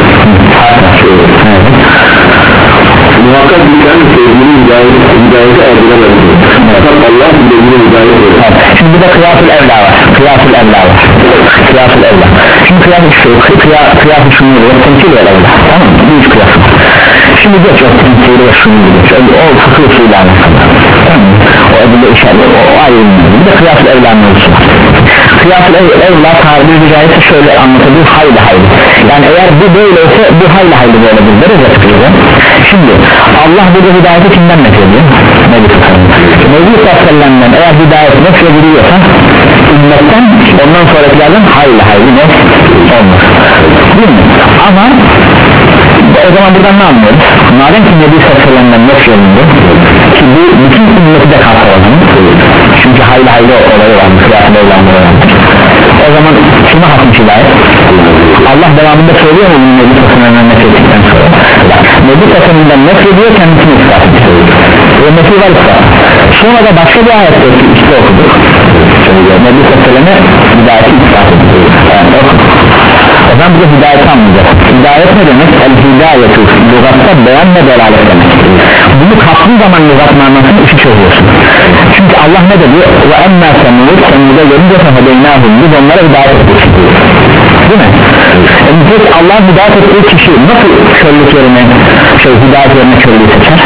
Muhakkak insan sevginin hidayeti erdiremez. Fakat Allah sevginin hidayeti erdiremez. Şimdi bir de kıyas-ül evla var. Kıyas-ül evla var. Kıyas-ül evla. Şimdi kıyas-ül şu, kıyas-ül şunu diyor, temsil evla. Tamam mı? Bu üç kıyas var. Şimdi geç o temsili ve şunu diyor. O fıkıh usulü alakalı. Tamam mı? O edilde işaret, o ayrı. Bir de kıyas-ül evla mevzusu var. Kıyas-ül evla tabiri caizse şöyle anlatılır, hayli hayli. Yani eğer bu böyleyse bu hayli hayli böyledir deriz ya fıkıhı. Şimdi Allah burada hidayeti kimden nefediyor? Nebi Sallallahu eğer hidayet nefediliyorsa ümmetten ondan sonrakilerden hayli hayli ne olmaz değil mi? Ama o zaman buradan ne anlıyoruz? Madem ki Nebi Sallallahu nefedildi ki bu bütün ümmeti de kapsadı çünkü hayli hayli olayı var kıyafet evlanları var. O zaman kime hakmış hidayet? Allah devamında söylüyor mu bunu Nebi Sallallahu nefedildikten sonra? Nebi Sallallahu nefediyor kendisini ispat ediyor ve nefid var ispat. Sonra da başka bir ayette işte okuduk Nebi Sallallahu hidayeti ispat ediyor. Yani o zaman bize hidayeti anlayacak. Hidayet ne demek? El hidayetu lügatta beyan ve delalet demek. Bunu kaptığın zaman lügat manasını işi çözüyorsun. Çünkü Allah ne dedi? Ve emmâ semûd semûd'a gelince fehedeynâhum biz onlara hidayet ettik değil mi? Yani peki Allah'ın hidayet ettiği kişi nasıl körlük yerine şey hidayet yerine körlüğü seçer?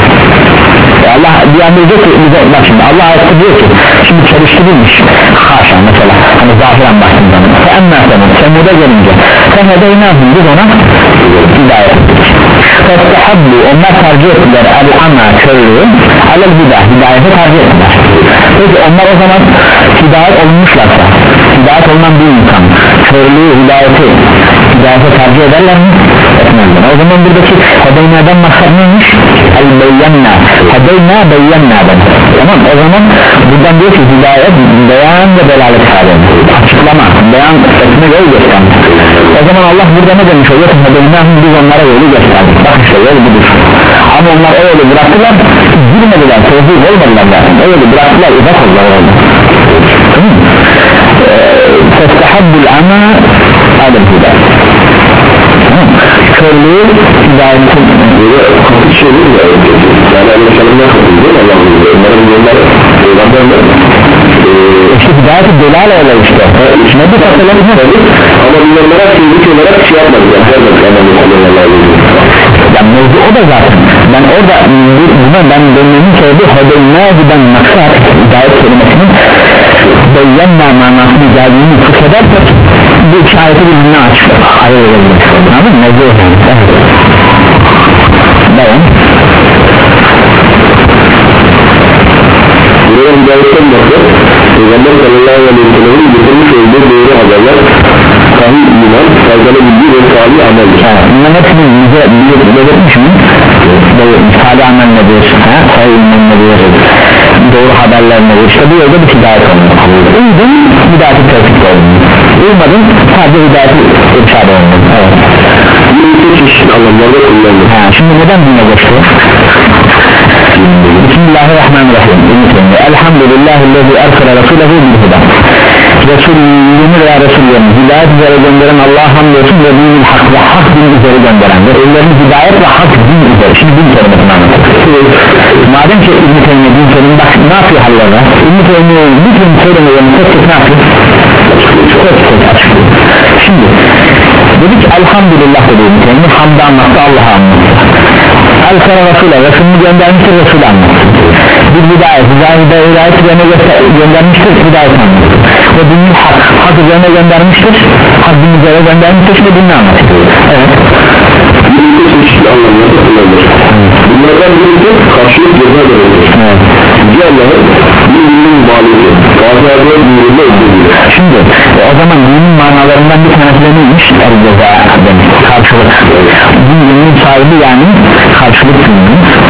Allah bir anda diyor ki bak şimdi Allah ayette diyor ki şimdi çalıştırılmış haşa mesela hani zahiren baktığım zaman emmâ semûd semûd'a gelince fehedeynâhum biz ona hidayet ettik. Festehabbu onlar tercih ettiler el-ama körlüğü alel hidayet hidayete tercih ettiler. Peki onlar o zaman hidayet olmuşlarsa hidayet olunan bir insan körlüğü hidayeti hidayete tercih ederler mi? Etmezler. O zaman buradaki hedeynâ'dan maksat neymiş? El-beyyennâ hedeyna beyyennâ ben. Tamam o zaman buradan diyor ki hidayet beyan ve delalet sağlıyor. Açıklama beyan etme yol göstermek. O zaman Allah burada ne demiş oluyor? Hedeynâhum biz onlara yolu gösterdik. Bak işte yol budur. Ama onlar o yolu bıraktılar girmediler, tevhid olmadılar zaten. O yolu bıraktılar, uzak oldular orada. Tamam mı? Festehabbul ama adem hidayet. Körlüğü hidayetin böyle kapı çevir ya yani Aleyhisselam'dan kapıldı Allah'ın onların yolları Peygamberler işte hidayeti delal öyle işte ne bu tasarları ama bunlara fizik olarak şey yapmadı yani yani mevzu o da zaten ben orada buna ben dönmemin sebebi hedeynâhiden maksat hidayet kelimesinin beyyennâ manasını geldiğini fıkhedersek bu iki ayeti birbirine açık ayrılabilir anladın mı? Mevzu o yani devam buraya hidayetten bakıyor Peygamber sallallahu aleyhi ve sellem'in getirmiş olduğu doğru haberler sahih iman, faydalı bilgi ve salih ameldir. Bunların hepsini bize belirtmiş mi? Belirtmiş. Salih amel nedir? Sahih iman nedir? Doğru haberler nedir? İşte bu yolda bir hidayet olmalı. Uydun, hidayeti tevfik olmalı. Uymadın, sadece hidayeti irşad olmalı. Evet. Bu iki çeşit anlamlarda kullanılır. Şimdi neden buna geçti? Bismillahirrahmanirrahim. Elhamdülillahi'llezî ersele Resulehu bil-huda. Resulünü veya Resullerini hidayet üzere gönderen Allah'a hamdolsun ve dinin hak ve hak din üzere gönderen ve ellerini hidayet ve hak din üzere. Şimdi din kelimesini anlatıyor. Madem ki İbn-i Teymiye din kelimesi bak ne yapıyor hallerine? İbn-i Teymiye'nin bütün söylemelerini tek tek ne yapıyor? Tek tek açıklıyor. Şimdi dedik elhamdülillah dedi İbn-i Teymiye hamd anlattı Allah'a anlattı. El-Kara Resul'e Resulünü göndermiştir Resul'ü anlattı. Bir hidayet, hidayet, hidayet üzerine göndermiştir hidayet anlattı. Ve dinin hak, hak üzerine göndermiştir hak din üzerine göndermiştir ve dinini anlatıyor. Evet. Bu iki çeşitli anlamlarda kullanılır. Bunlardan birisi karşılık ceza verilir. Evet. Diğerleri bir dinin bağlılığı. Bazıları dünüründe öldürülür. Şimdi e, o zaman dinin manalarından bir tanesi de neymiş? El ceza demek. Karşılık. Bu dinin sahibi yani karşılık dinin.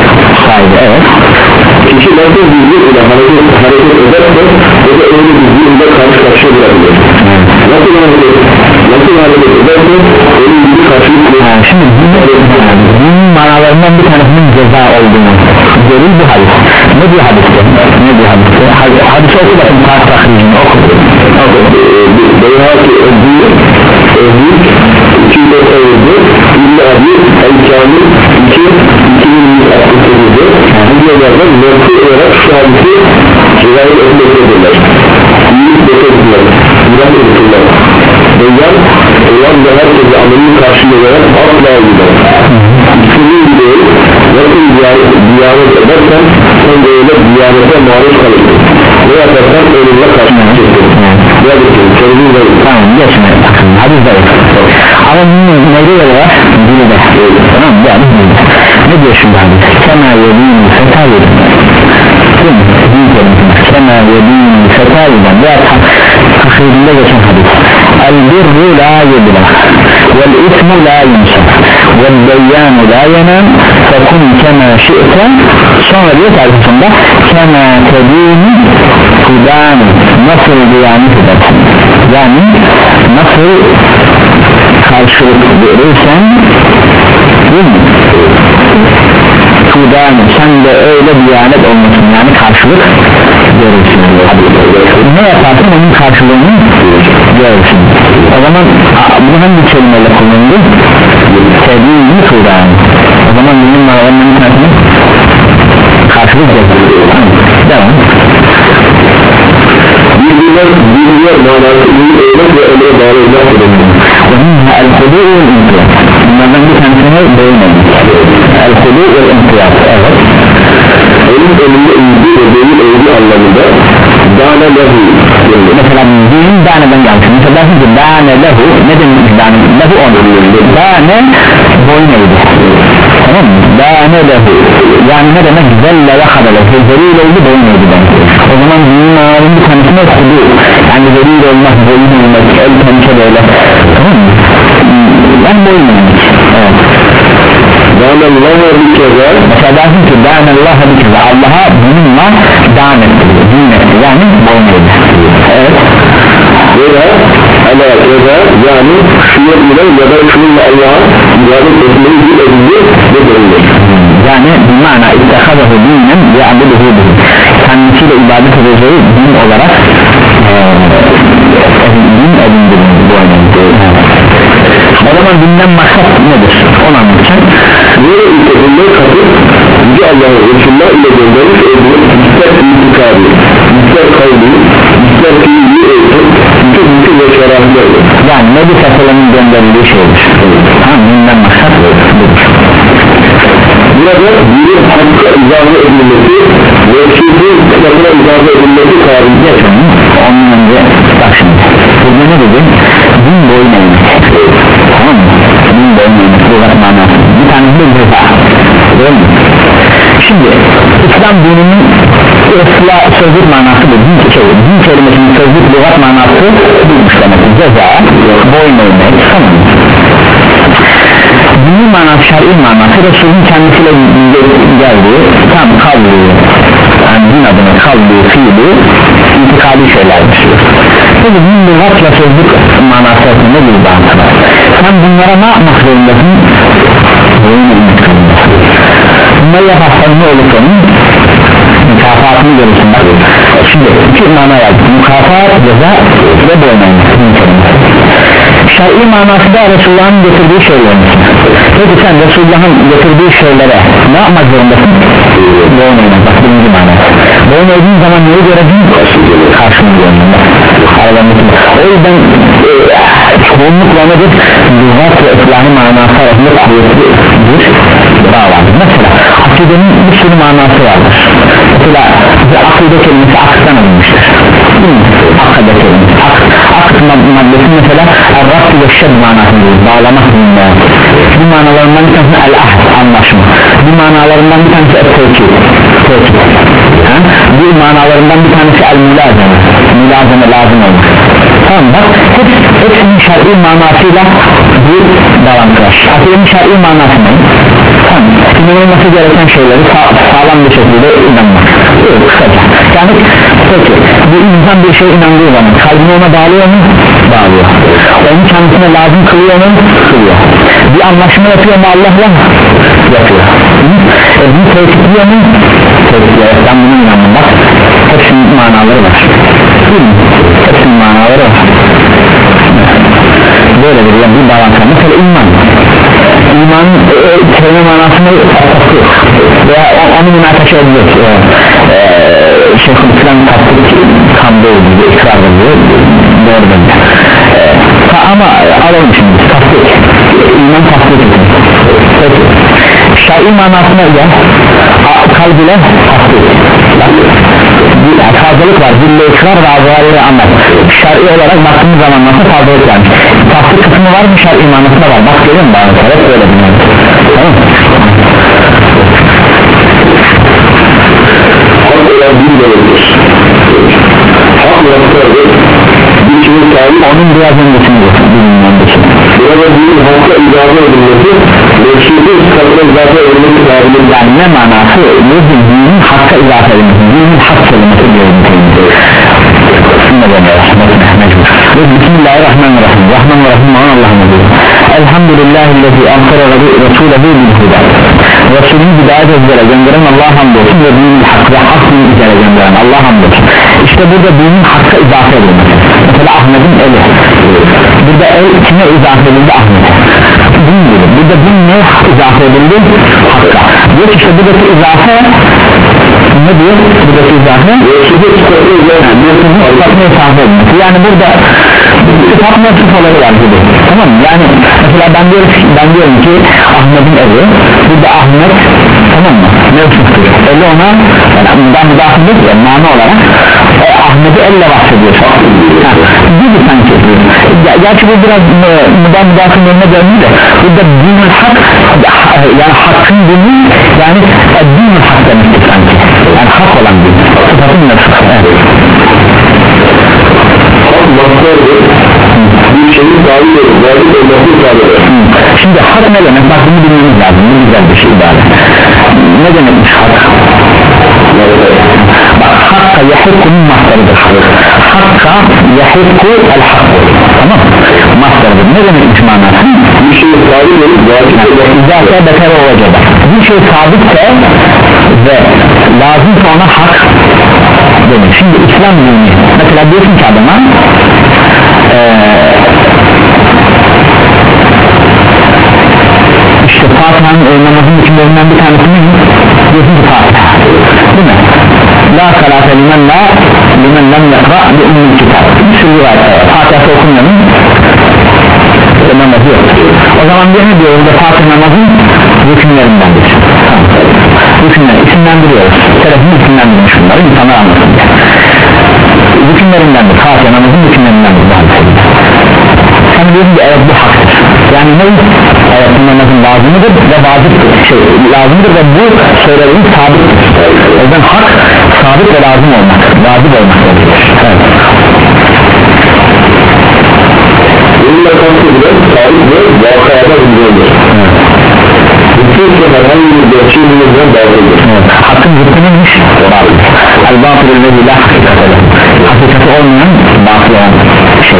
sahibi, evet. Kişi nasıl düzgün ile hareket, hareket ederse o da öyle düzgün ile karşı karşıya bırakılır. Nasıl hareket, nasıl hareket ederse öyle düzgün karşılıklı. Şimdi bunun manalarından bir tanesinin ceza olduğunu görür bu hadis. Ne diyor hadiste? Ne diyor hadiste? Hadis oku bakın, tarih tahricini oku. Beyhaki ödül, ödül, iki yüz doksan yedi, İbn-i Abi, El-Kamil, iki, iki bin yüz altmış sekiz, bu diyorlardan nokta olarak şu hadisi rivayet etmektedirler. İyilik beklettiler, biraz edildiler. Beyan, olan da herkese amelinin karşılığı olarak asla gider. İkisinin gideyi, nasıl diyanet edersen, sen de öyle diyanete maruz kalırsın. Ne yaparsan ölümle karşılaşacaksın. Ne yapacaksın? Sorunun da yok. Tamam, geçme. Hadis de yok. Ama bunun neyde yeri var? Dili de. Tamam mı? Yani ne diyor şimdi hadis? Kema yedin fetayiden. Değil mi? Din kelimesi. Kema yedin fetayiden. Veya takridinde geçen hadis. El-birru la yedila. Vel-ismu la yumsa. Vel-beyyanu la yenem. Fekun kema şi'te. Sonra diyor tarifinde kema tedini kudan. Nasıl diyanet edersin? Yani nasıl karşılık verirsen, değil mi? Kudan, sen de öyle diyanet olmasın, yani karşılık verirsin. Ne yaparsın onun karşılığını görürsün. O zaman bu hangi kelimeyle kullanıldı? Tedini kudan. O zaman bunun mağalarının bir tanesini karşılık verir. Devam. Bilgiler, bilgiler manası iyi eylem ve emre bağlı olmak. ومنها الخضوع والانقياد. bunlardan bir tanesini beğenelim. El-Hudu ve-l-İntiyat. Evet. Onun önünde iyiydi ve değil eğri anlamında dâne lehu. Mesela din dâneden gelmiş. Mesela dersin ki dâne lehu, ne demek dâne lehu onu? Dâne boyun eğdi. Tamam mı? Dâne lehu, yani ne demek? Zelle ve hadale, zelil oldu, boyun eğdi demek. O zaman dinin ağabeyinin bir tanesine hudu, yani zelil olmak, boyun eğmek, el pençe böyle. Tamam mı? Ben boyun eğmek. Evet. Dânellaha bir kere, mesela dersin ki dânellaha bir kere, Allah'a bununla dâne etti, din etti, yani boyun eğdi. Evet. veya ala keza, yani şuna ile ya da şununla Allah'a ibadet etmeyi bir edildi ve görülür. Yani bir mana ittehadahu dinen ve abuduhu bihi, kendisiyle ibadet edeceği din olarak din edindirin bu önemli. O zaman dinden maksat nedir? Onu anlatacağım. Böyle ülkesinde katıp Yüce Allah'ın Resulullah ile göndermiş olduğu ister itikadi, ister kavli, ister fiili eğitim, bütün bütün ve şerahlardır. Yani Nebi Sallallahu gönderildiği şeydir. Tamam, dinden maksat budur. Burada dinin hakka izahı edilmesi ve şirkin kısmına izahı edilmesi tarihinde ondan önce bak şimdi burada ne dedi? Din boyun eğmek. Tamam mı? Din boyun eğmek lügat manası. Bir tanesi de ceza. Değil mi? Şimdi İslam dininin ıslah sözlük manası bu. Din, şey, din kelimesinin sözlük lügat manası buymuş demek. Ceza, boyun eğmek. Tamam mı? Dinin manası, şer'i manası Resul'ün kendisiyle geldiği tam kavli, yani din adına kavli, fiili, itikadi şeylerdir. Peki din lügatla sözlük manası arasında bir bağıntı var. Sen bunlara ne yapmak zorundasın? Boyun eğmek zorundasın. Bunları yaparsan ne olur senin? Mükafatını görürsün. Bak şimdi iki mana yazdı. Mükafat, ceza ve boyun eğmek. Şer'i manası da Resulullah'ın getirdiği şeyler. Peki sen Resulullah'ın getirdiği şeylere ne yapmak zorundasın? Boyun eğmek. Bak birinci manası. Boyun eğdiğin zaman neyi göreceksin? Karşını görüyorsun. O yüzden e, çoğunlukla nedir? Lügat ve islahi manası arasında kuvvetli bir bağ vardır. Mesela akidenin bir sürü manası vardır. Mesela akide kelimesi akıttan alınmıştır. Akide kelimesi akıt maddesi mesela el-Rabbü ve şed manasıdır, bağlamak dinler. Bu manalarından bir tanesi el-ahd, anlaşma. Bu manalarından bir tanesi el-tevkid, bu manalarından bir tanesi el-mülazeme, mülazeme lazım olur. Tamam bak, hep, hepsinin şer'i manasıyla bir bağlantı var. Akidenin şer'i manası ne? İnanılması gereken şeyleri sağ, sağlam bir şekilde inanmak. Evet, kısaca. Yani peki bir insan bir şeye inandığı zaman kalbini ona bağlıyor mu? Bağlıyor. Onu kendisine lazım kılıyor mu? Kılıyor. Bir anlaşma yapıyor mu Allah'la? Yapıyor. E, bunu tevkitliyor mu? Tevkitliyor. Ben buna inandım bak. Hepsinin manaları var. Hepsinin manaları var. Böyle bir, bir bağlantı. Mesela iman. İman e, kelime manasını tasdik veya onu münakaşa ediyoruz. E, e, Şeyhülislam tasdik kandı ediyor, ikrar ediyor. Doğru bence. E, ama alalım şimdi tasdik. İman tasdik ediyor. Peki. Şer'i manasına gel. Kalb ile tasdik. Bir fazlalık var. Dille ikrar ve azarıyla anlat. Şer'i olarak baktığımız zaman nasıl fazlalık varmış? Tasdik kısmı var mı? Şer'i manasına var. Bak görüyor musun bana? Evet öyle dinledim. Tamam mı? Hak olan bir demektir. Hak noktadır. Bir kimin sahibi onun biraz öncesini bilmiyorum. burada dinin halka izafe edilmesi mevşide sıkatına izafe edilmesi sahibidir. Yani ne manası? Dinin hakka izafe edilmesi. Dinin hak kelimesi diyorum. Bismillahirrahmanirrahim. Rahmanirrahim olan Allah'ın adı. Elhamdülillahillezî ankara Resulehu bilhuda. Resulünü hidayet üzere gönderen Allah'a hamdolsun ve dinin hakkı ve hak dinin üzere gönderen Allah'a hamdolsun. İşte burada dinin hakka izafe edilmesi. Mesela Ahmet'in eli. Burada el kime izafe edildi? Ahmet'e. Din gibi. Burada din ne izafe edildi? Hakka. Diyor işte buradaki izafe ne diyor? Buradaki izafe mevsidi sıfatına izafe edilmesi. Yani burada sıfat mevsif olayı var gibi. Tamam mı? Yani mesela ben diyorum, ben diyorum ki Ahmet'in evi. Burada Ahmet tamam mı? Mevsiftir. Eli ona yani ben müdahil değil ya mana olarak e, Ahmet'i elle bahsediyor. Gibi sanki. Gerçi bu biraz müdahil müdahil önüne dönüyor da burada dinül hak yani hakkın dini yani dinül hak demektir sanki. Yani hak olan din. Sıfatın nefsi. Evet. Hak mastardır. Bir şeyin sahibi olur. Zahid olması sahibi. Şimdi hak ne demek? Bak bunu bilmemiz lazım. Bu güzel bir şey ibare. Ne demekmiş hak? Bak hakka yahikkunun mastarıdır. Hakka yahikku el hakku. Tamam mı? Mastarıdır. Ne demekmiş manası? Bir şeyin sahibi olur. Zahid olması İzâke beter olacak. Bir şey sabitse ve lazımsa ona hak demek. Şimdi İslam dini mesela diyorsun ki adama ee, işte Fatiha'nın e, namazın içinderinden bir tanesi mi? Diyorsun ki Fatiha değil mi? La salate limen la limen lem yakra bi ummul kitab. Bir sürü var. Fatiha'sı okunmanın namazı yok. O zaman diye ne diyor? Burada Fatih namazın rükünlerindendir. Rükünler isimlendiriyoruz. Telefonu isimlendirmiş bunları insanlar anlasın diye. Rükünlerindendir. Fatih namazın rükünlerindendir. Sen diyorsun ki evet bu haktır. Yani ne? Evet bu namazın lazımıdır ve vaciptir. Şey, lazımdır ve bu söylediğin sabittir. O yüzden hak sabit ve lazım olmak. Vacip olmak gerekir. Evet. Bununla kastedilen sahip ve vakayada bulunuyor. Bütün herhangi bir gerçeğimizden bağlıdır. Hakkın zıttı neymiş? Bağlıdır. El-batıl ve la hakikatı. Hakikati olmayan batıl olan şey.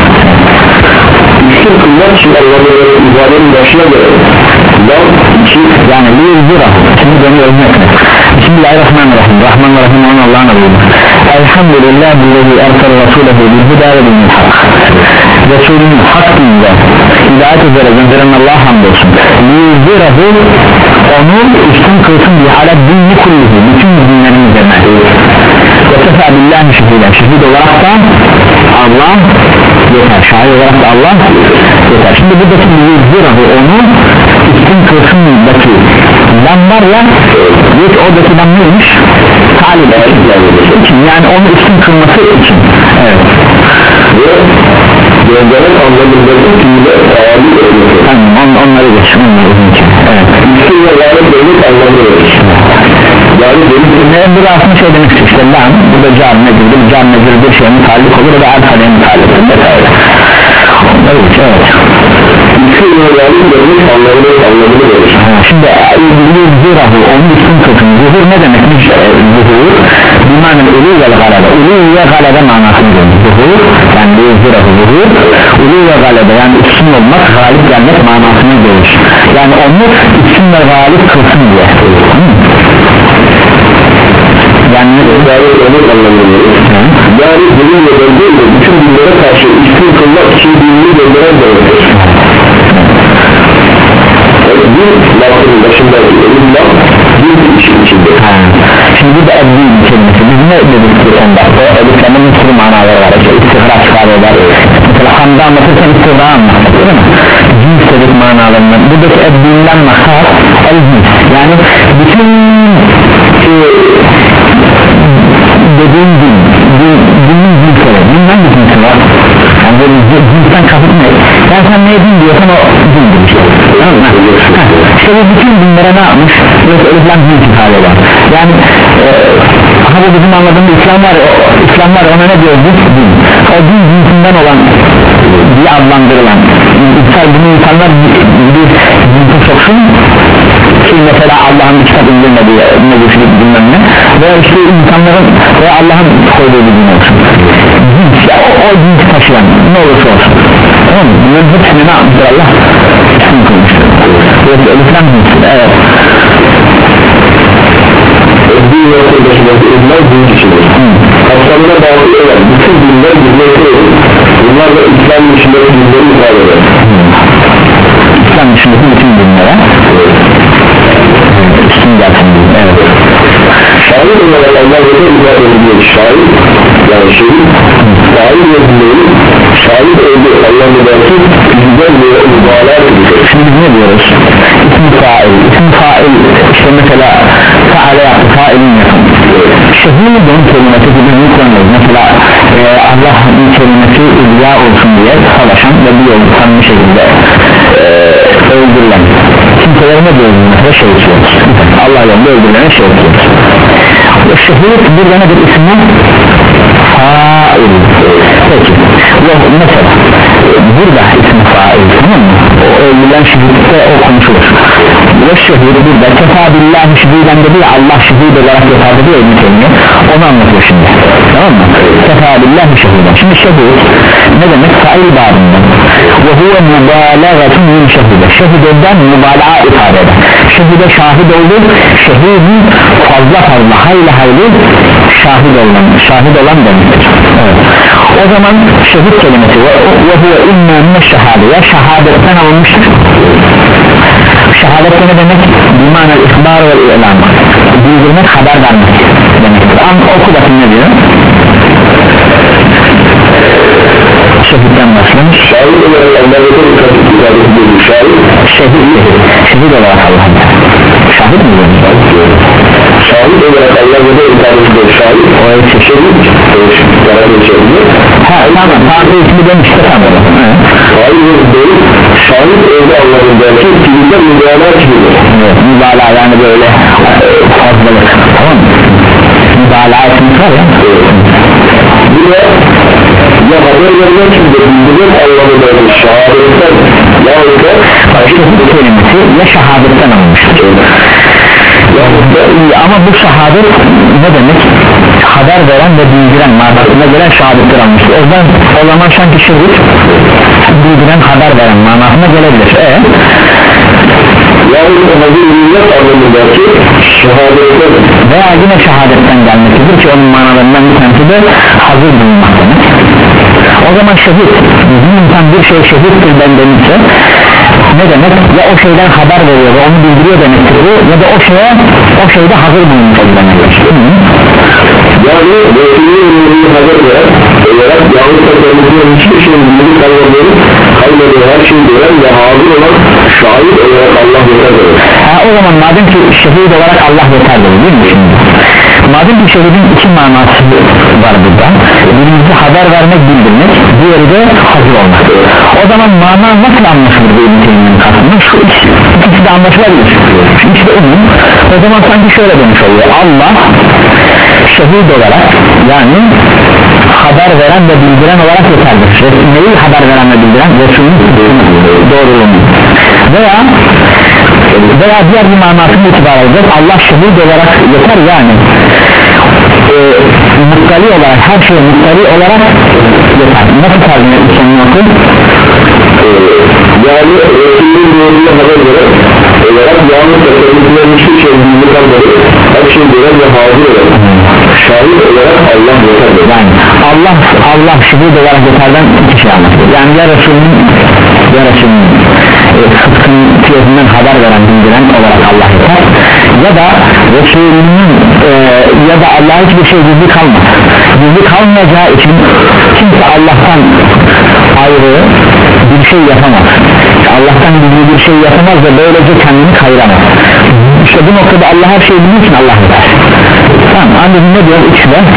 İşte kılmak için Allah'ın ibadenin başına göre Dal iki yani liyuzura. Şimdi beni örnek et. Bismillahirrahmanirrahim. Rahmanirrahim olan Allah'ın adıyla. Elhamdülillah billahi ersel rasulehu bilhuda ve bilmil hak. Resulünün hak dinle hidayet üzere gönderen Allah'a hamdolsun. Liyuzurahu onu üstün kılsın diye ala dinli kulluhu bütün dinlerin üzerine. Ve tefa billahi şehiden şehid olarak da Allah yeter. Şahit olarak da Allah yeter. Şimdi buradaki liyuzurahu onu üstün kılsın daki lam var ya yok oradaki lam neymiş? Talip için yani onu üstün kılması için. Evet. ve gönderen anlamındaki fiile tabi edilir. Tamam on, onları geç onları geç. Evet. Üstün ve lanet devlet anlamı verir. Yani devlet Ne bu da aslında şey demek işte lan bu da can nedir bu can nedir bir şeye mutallik olur ve alfaleye mutallik vesaire. Onları geç evet. Müslüman galip görmek anlamını anlamını verir. Şimdi zirahu onun üstün kısmı zuhur ne demekmiş? Zuhur bimanın ulu ve galebe, ulu ve galebe manasını görür. Zuhur yani zirahu zuhur ulu ve galebe yani üstün olmak, galip gelmek manasını görür. Yani onu üstün ve galip kılsın diye. Yani galip görmek anlamını verir. Yani bunun ve benzeriyle bütün dinlere karşı üstün kılmak için dinini gönderen demektir. Bir lafının başındaki elim laf bir işin içinde. Ha. Şimdi bu da eddin kelimesi. Biz ne dedik geçen dakika? Eliflerin bir sürü manaları var. İşte istihra çıkarıyorlar. Mesela hamda anlatırken istihra anlatır değil mi? Cins dedik manalarından. Buradaki eddinden maksat el-cins. Yani bütün e, dediğin din, dinin cinsleri. Din hangi cinsi var? Yani böyle cinsten kasıt ne? Yani sen neye din diyorsan o dindir işte. Tamam mı? İşte bu bütün dinlere ne yapmış? Mesela İslam din ifade eder. Yani e, ha bu bizim anladığımız İslam var, o, İslam var ona ne diyoruz biz? Din. O din cinsinden olan diye adlandırılan insan, bunu insanlar bir cinsi soksun ki mesela Allah'ın bir kitap indirmediği ne güçlük bilmem ne veya işte insanların veya Allah'ın koyduğu bir din olsun cins ya o, o cinsi taşıyan ne olursa olsun tamam mı? Bunların hepsini ne yapmıştır Allah? İslam koymuştur. Böylece İslam cinsi evet. Din yoksa başındaki iman din içindir. Kapsamına bağlı olan bütün dinler dinleri bunlar da İslam içindeki dinleri ifade eder. İslam dışındaki bütün dinlere üstün gelsin din. Evet. Şahit olarak Allah ve ifade ediyor. Şahit yani şehit şahit ve dinleri şahit olduğu Allah'ın belki güzel ve mübalağa edecek. Şimdi biz ne diyoruz? İsmi fail, ismi fail işte mesela faale yaptı, failin yakın şehidin kelimesi gibi ne kullanıyoruz? Mesela e, Allah'ın kelimesi ilya olsun diye savaşan ve bir yolu tanımlı şekilde e, öldürülen kimselere ne diyoruz? Mesela şehit diyoruz. Allah yolunda öldürülene şehit diyoruz. O şehit burada nedir ismi? Fail. Peki yok mesela burada ismi fail tamam mı? O öldürülen şehitte o konuşulur. Ve şehidi burada kefabillahi şehiden dedi ya Allah şehid olarak yeterli diyor Ümit onu anlatıyor şimdi tamam mı? Kefabillahi şehiden. Şimdi şehid ne demek? Fail babından ve huve mübalağatun min şehide. Şehideden mübalağa ifade eder. Şehide şahit oldu, şehidin fazla fazla hayli hayli şahit olan, şahit olan demektir. Evet. O zaman şehit kelimesi ve huve inna minne şehade ya şehadetten alınmıştır. Şehadet ne demek? Bimana ihbar ve ilan bildirmek, haber vermek demektir. Ama oku bakın ne diyor? Şehitten başlamış. Şahit olarak Allah'ın ifade ediyor. Şahit Şehit, şehit olarak Allah'ın şahit mi diyor? Şahit olarak Allah'ın ifade ediyor. Şahit O ise şehit ha tamam, farklı ismi demiştir tamam. Şahit değil, şahit öyle Allah'ın belki filmde mübalağa çıkıyor. Evet, mübalağa yani böyle fazlalık tamam mı? Mübalağa etmek var ya. Bir de ya haber vermek için de bildirim Allah'ın belki şahadetten yahut da şehit kelimesi ya şehadetten alınmıştır ama bu şehadet ne demek? Haber veren ve bildiren manasına gelen şehadetler almıştır. O zaman, o zaman sanki şehit bildiren, haber veren manasına gelebilir. E? Yani hazır millet anlamındaki şehadetten veya yine şehadetten gelmektedir ki onun manalarından bir tanesi de hazır bulunmak demek. O zaman şehit bir insan bir şey şehittir ben demişse ne demek? Ya o şeyden haber veriyor ve onu bildiriyor demektir bu ya da o şeye o şeyde hazır bulunmuş demektir. Yani Resulü'nün haber veren olarak yahut da kendisinin hiçbir şeyin bildiği kalmadığını kalmadığı her şeyi gören ve hazır olan şahit olarak Allah yeterli. Ha, o zaman madem ki şehit olarak Allah yeterli değil mi şimdi? Madem ki şehidin iki manası var burada. Birincisi haber vermek, bildirmek, diğeri de hazır olmak. O zaman mana nasıl anlaşılır bu ünitenin kastında? Şu ikisi, ikisi de anlaşılabilir. İşte onun o zaman sanki şöyle demiş oluyor. Allah şehit olarak yani haber veren veren ve bildiren olarak yeterlidir. Neyi haber veren ve bildiren? Resulün doğruluğunu. Veya veya diğer bir manasını itibar alacak. Allah şehit olarak yeter, yani e, muttali olarak, her şeye muttali olarak yeter. Nasıl tercih etmiş onun okul? Yani Resulün doğruluğuna haber veren olarak yalnız tasarımcıların hiçbir şey bildiğini kalmadı, her şey gören ve hazır olan şahit olarak Allah yeter. Yani Allah Allah şehit olarak yeterden iki şey anlatıyor. Yani ya Resulünün ya Resulünün e, sıdkın fiyatından haber veren, bildiren olarak Allah yeter, ya da Resulünün e, ya da Allah'a hiçbir şey gizli kalmaz. Gizli kalmayacağı için kimse Allah'tan ayrı bir şey yapamaz. Allah'tan gizli bir şey yapamaz ve böylece kendini kayıramaz. İşte bu noktada Allah her şeyi bildiği için Allah yeter. Tamam, ancak ne diyor? İkisi de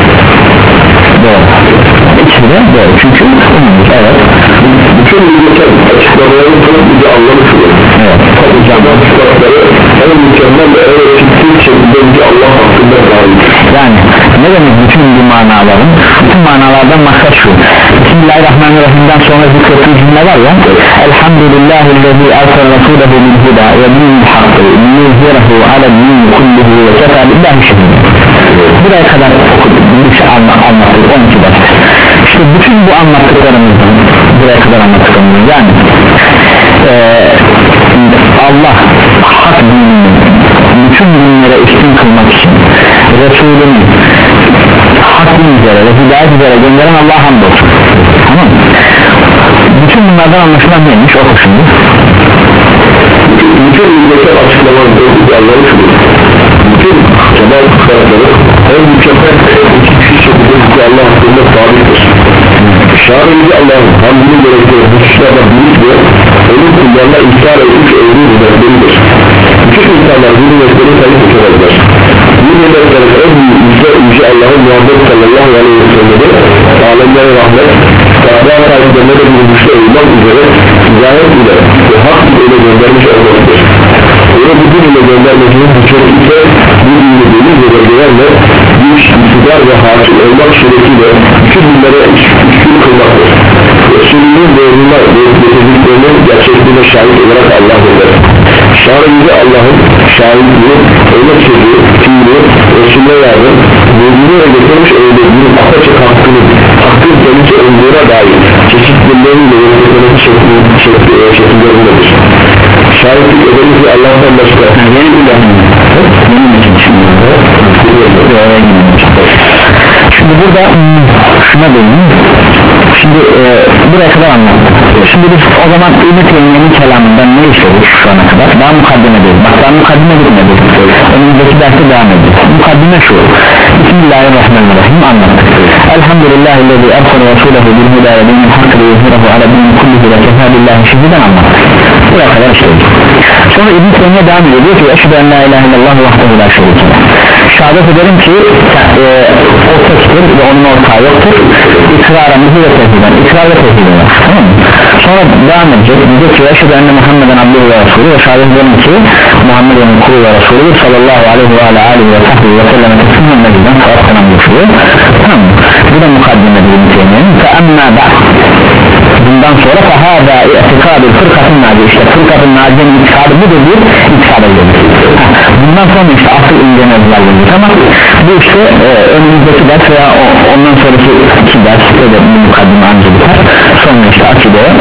doğru. İkisi de doğru. Çünkü umumdur. Evet. Bütün mükemmel açıklamaların çok bizi anlamışıyor. Evet. Mükemmel açıklamaları en mükemmel ve en etkisiz şekilde bizi Allah hakkında dahil. Yani ne demek bütün bu manaların? Bütün manalardan maksat şu: Bismillahirrahmanirrahim'den sonra zikrettiği cümle var ya, Elhamdülillahillezî ersel rasûlehu bil huda ve dinil hakkı liyuzhirahu alel-dîn kullihi ve kefâ billahi şehîd. Buraya kadar bir şey anlattık, on iki ders. İşte bütün bu anlattıklarımızdan, buraya kadar anlattıklarımızdan, yani ee, Allah hak dinini bütün dinlere üstün kılmak için Resulünü hak din üzere ve hidayet üzere gönderen Allah'a hamdolsun. Tamam mı? Bütün bunlardan anlaşılan neymiş? O şimdi bütün mükemmel açıklamaların çok bizi anlamışıyor. Bütün kemal kısakları en mükemmel ve etkisiz şekilde bizi Allah hakkında sabittir. Şahımızı Allah'ın hamdini gerektiği hususlarda büyük ve onun kullarına ihtar etmiş olduğu hizmetleridir. Bütün insanlar bu hizmetleri sayıp tutamazlar. Bu hizmetlerin en büyük yüce yüce Allah'ın Muhammed sallallahu aleyhi ve sellem'de alemlere rahmet, takva sahiplerine de bir güçlü olmak üzere hidayet ile ve hak ile göndermiş olmalıdır. Öyle bu din ile göndermesinin hükmet ise bu dini deniz ve bölgelerle güç, iktidar ve hakim olmak suretiyle bütün dinlere üstün kılmaktır. Resulünün doğruluğuna ve getirdiklerinin gerçekliğine şahit olarak Allah eder. Şahidi Allah'ın şahitliği, öyle sözü, fiili, Resulüne yardım, doğruluğu ve getirmiş öğrettiğinin apaçık hakkını, hakkın kendisi olduğuna dair çeşitliliğiyle yönetmesi şekillerindedir. Şahitlik ederiz ve Allah'tan başka yeni bir lahim. Şimdi burada şuna değineyim. Şimdi e, buraya kadar anlattım. Şimdi biz o zaman İbn-i Teymiye'nin kelamından ne işledik şu ana kadar? Daha mukaddime değil. Bak daha mukaddime bitmedi. Önümüzdeki derste devam edeceğiz. Mukaddime şu: Bismillahirrahmanirrahim anlattık. Elhamdülillahillezî ersel rasûlehu bil hudâ ve dinil hakkı liyuzhirahu alel-dîn kullihi ve kefâ billahi şehîden anlattık. Buraya kadar işledik. Sonra İbn-i Teymiye devam ediyor. Diyor ki eşhedü en la ilahe illallah vahdehu la şerîke leh. Şehadet ederim ki e, o tektir ve onun ortağı yoktur. İkrarımızı ve tevhiden, ikrar ve tevhiden var. Tamam mı? Sonra devam edecek. Diyecek ki eşhedü enne Muhammeden abdühü ve resulü ve şehadet ederim ki Muhammed'in kulu ve resulü sallallahu aleyhi ve aleyhi ve sahbihi ve sellem teslimen meciden saat selam geçiyor. Tamam mı? Bu da mukaddime İbn-i Teymiye'nin. Fe emmâ ba'd. Bundan sonra fahâdâ i'tikâdül fırkatın nâci. İşte fırkatın nâci'nin itikadı budur bir itikad edilir. Bundan sonra işte asıl inceğine özellikle ama bu işte e, önümüzdeki ders veya o, ondan sonraki iki ders öyle bir mukaddime anca biter. Sonra işte akideye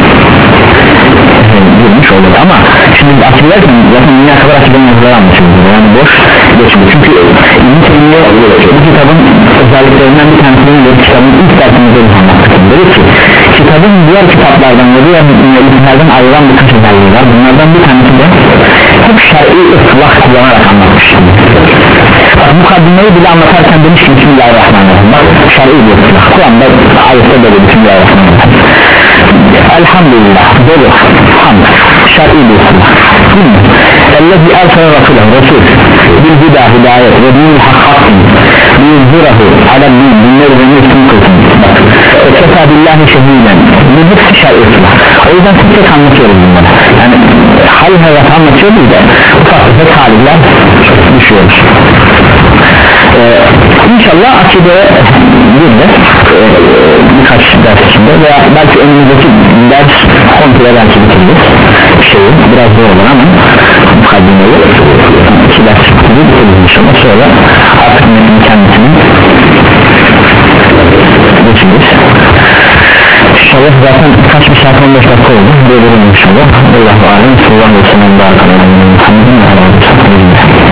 e, girmiş olur ama şimdi akiderken zaten dünya kadar akide mevzuları anlaşılıyor. Yani boş geçmiyor. Çünkü İbn-i Teymiye bu kitabın özelliklerinden bir tanesinin de kitabın ilk dersimizde bir anlattık. Dedi ki kitabın diğer kitaplardan ve diğer ilimlerden ayrılan birkaç özelliği var. Bunlardan bir tanesi de hep şer'i ıslah kullanarak anlatmıştım. Mukaddimeyi bile anlatarken demiş ki Bismillahirrahmanirrahim. Bak şer'i bir ıslah. Kur'an'da ayette böyle Bismillahirrahmanirrahim. Elhamdülillah dolu hamd şer'i bir ıslah. Ellezî ersel rasûlehu Resul bil hidâ hidayet ve dinil hak hakkın liyuzhirahu alel-dîn dinler üzerine üstün kılsın. Ve kefâ billahi şehîden. Bu hepsi şer'i ıslah. O yüzden tek tek anlatıyoruz bunları. Yani hal hayat anlatıyoruz da ufak tefek haliller düşüyoruz. Ee, inşallah akideye gireceğiz ee, birkaç ders içinde veya belki önümüzdeki ders komple belki bitiririz şeyi biraz zor olur ama mukaddimeyi iki ders bitiririz inşallah sonra artık metnin kendisini geçiriz inşallah zaten kaç bir saat on beş dakika oldu böyle inşallah Allah'u alem sallallahu aleyhi ve sellem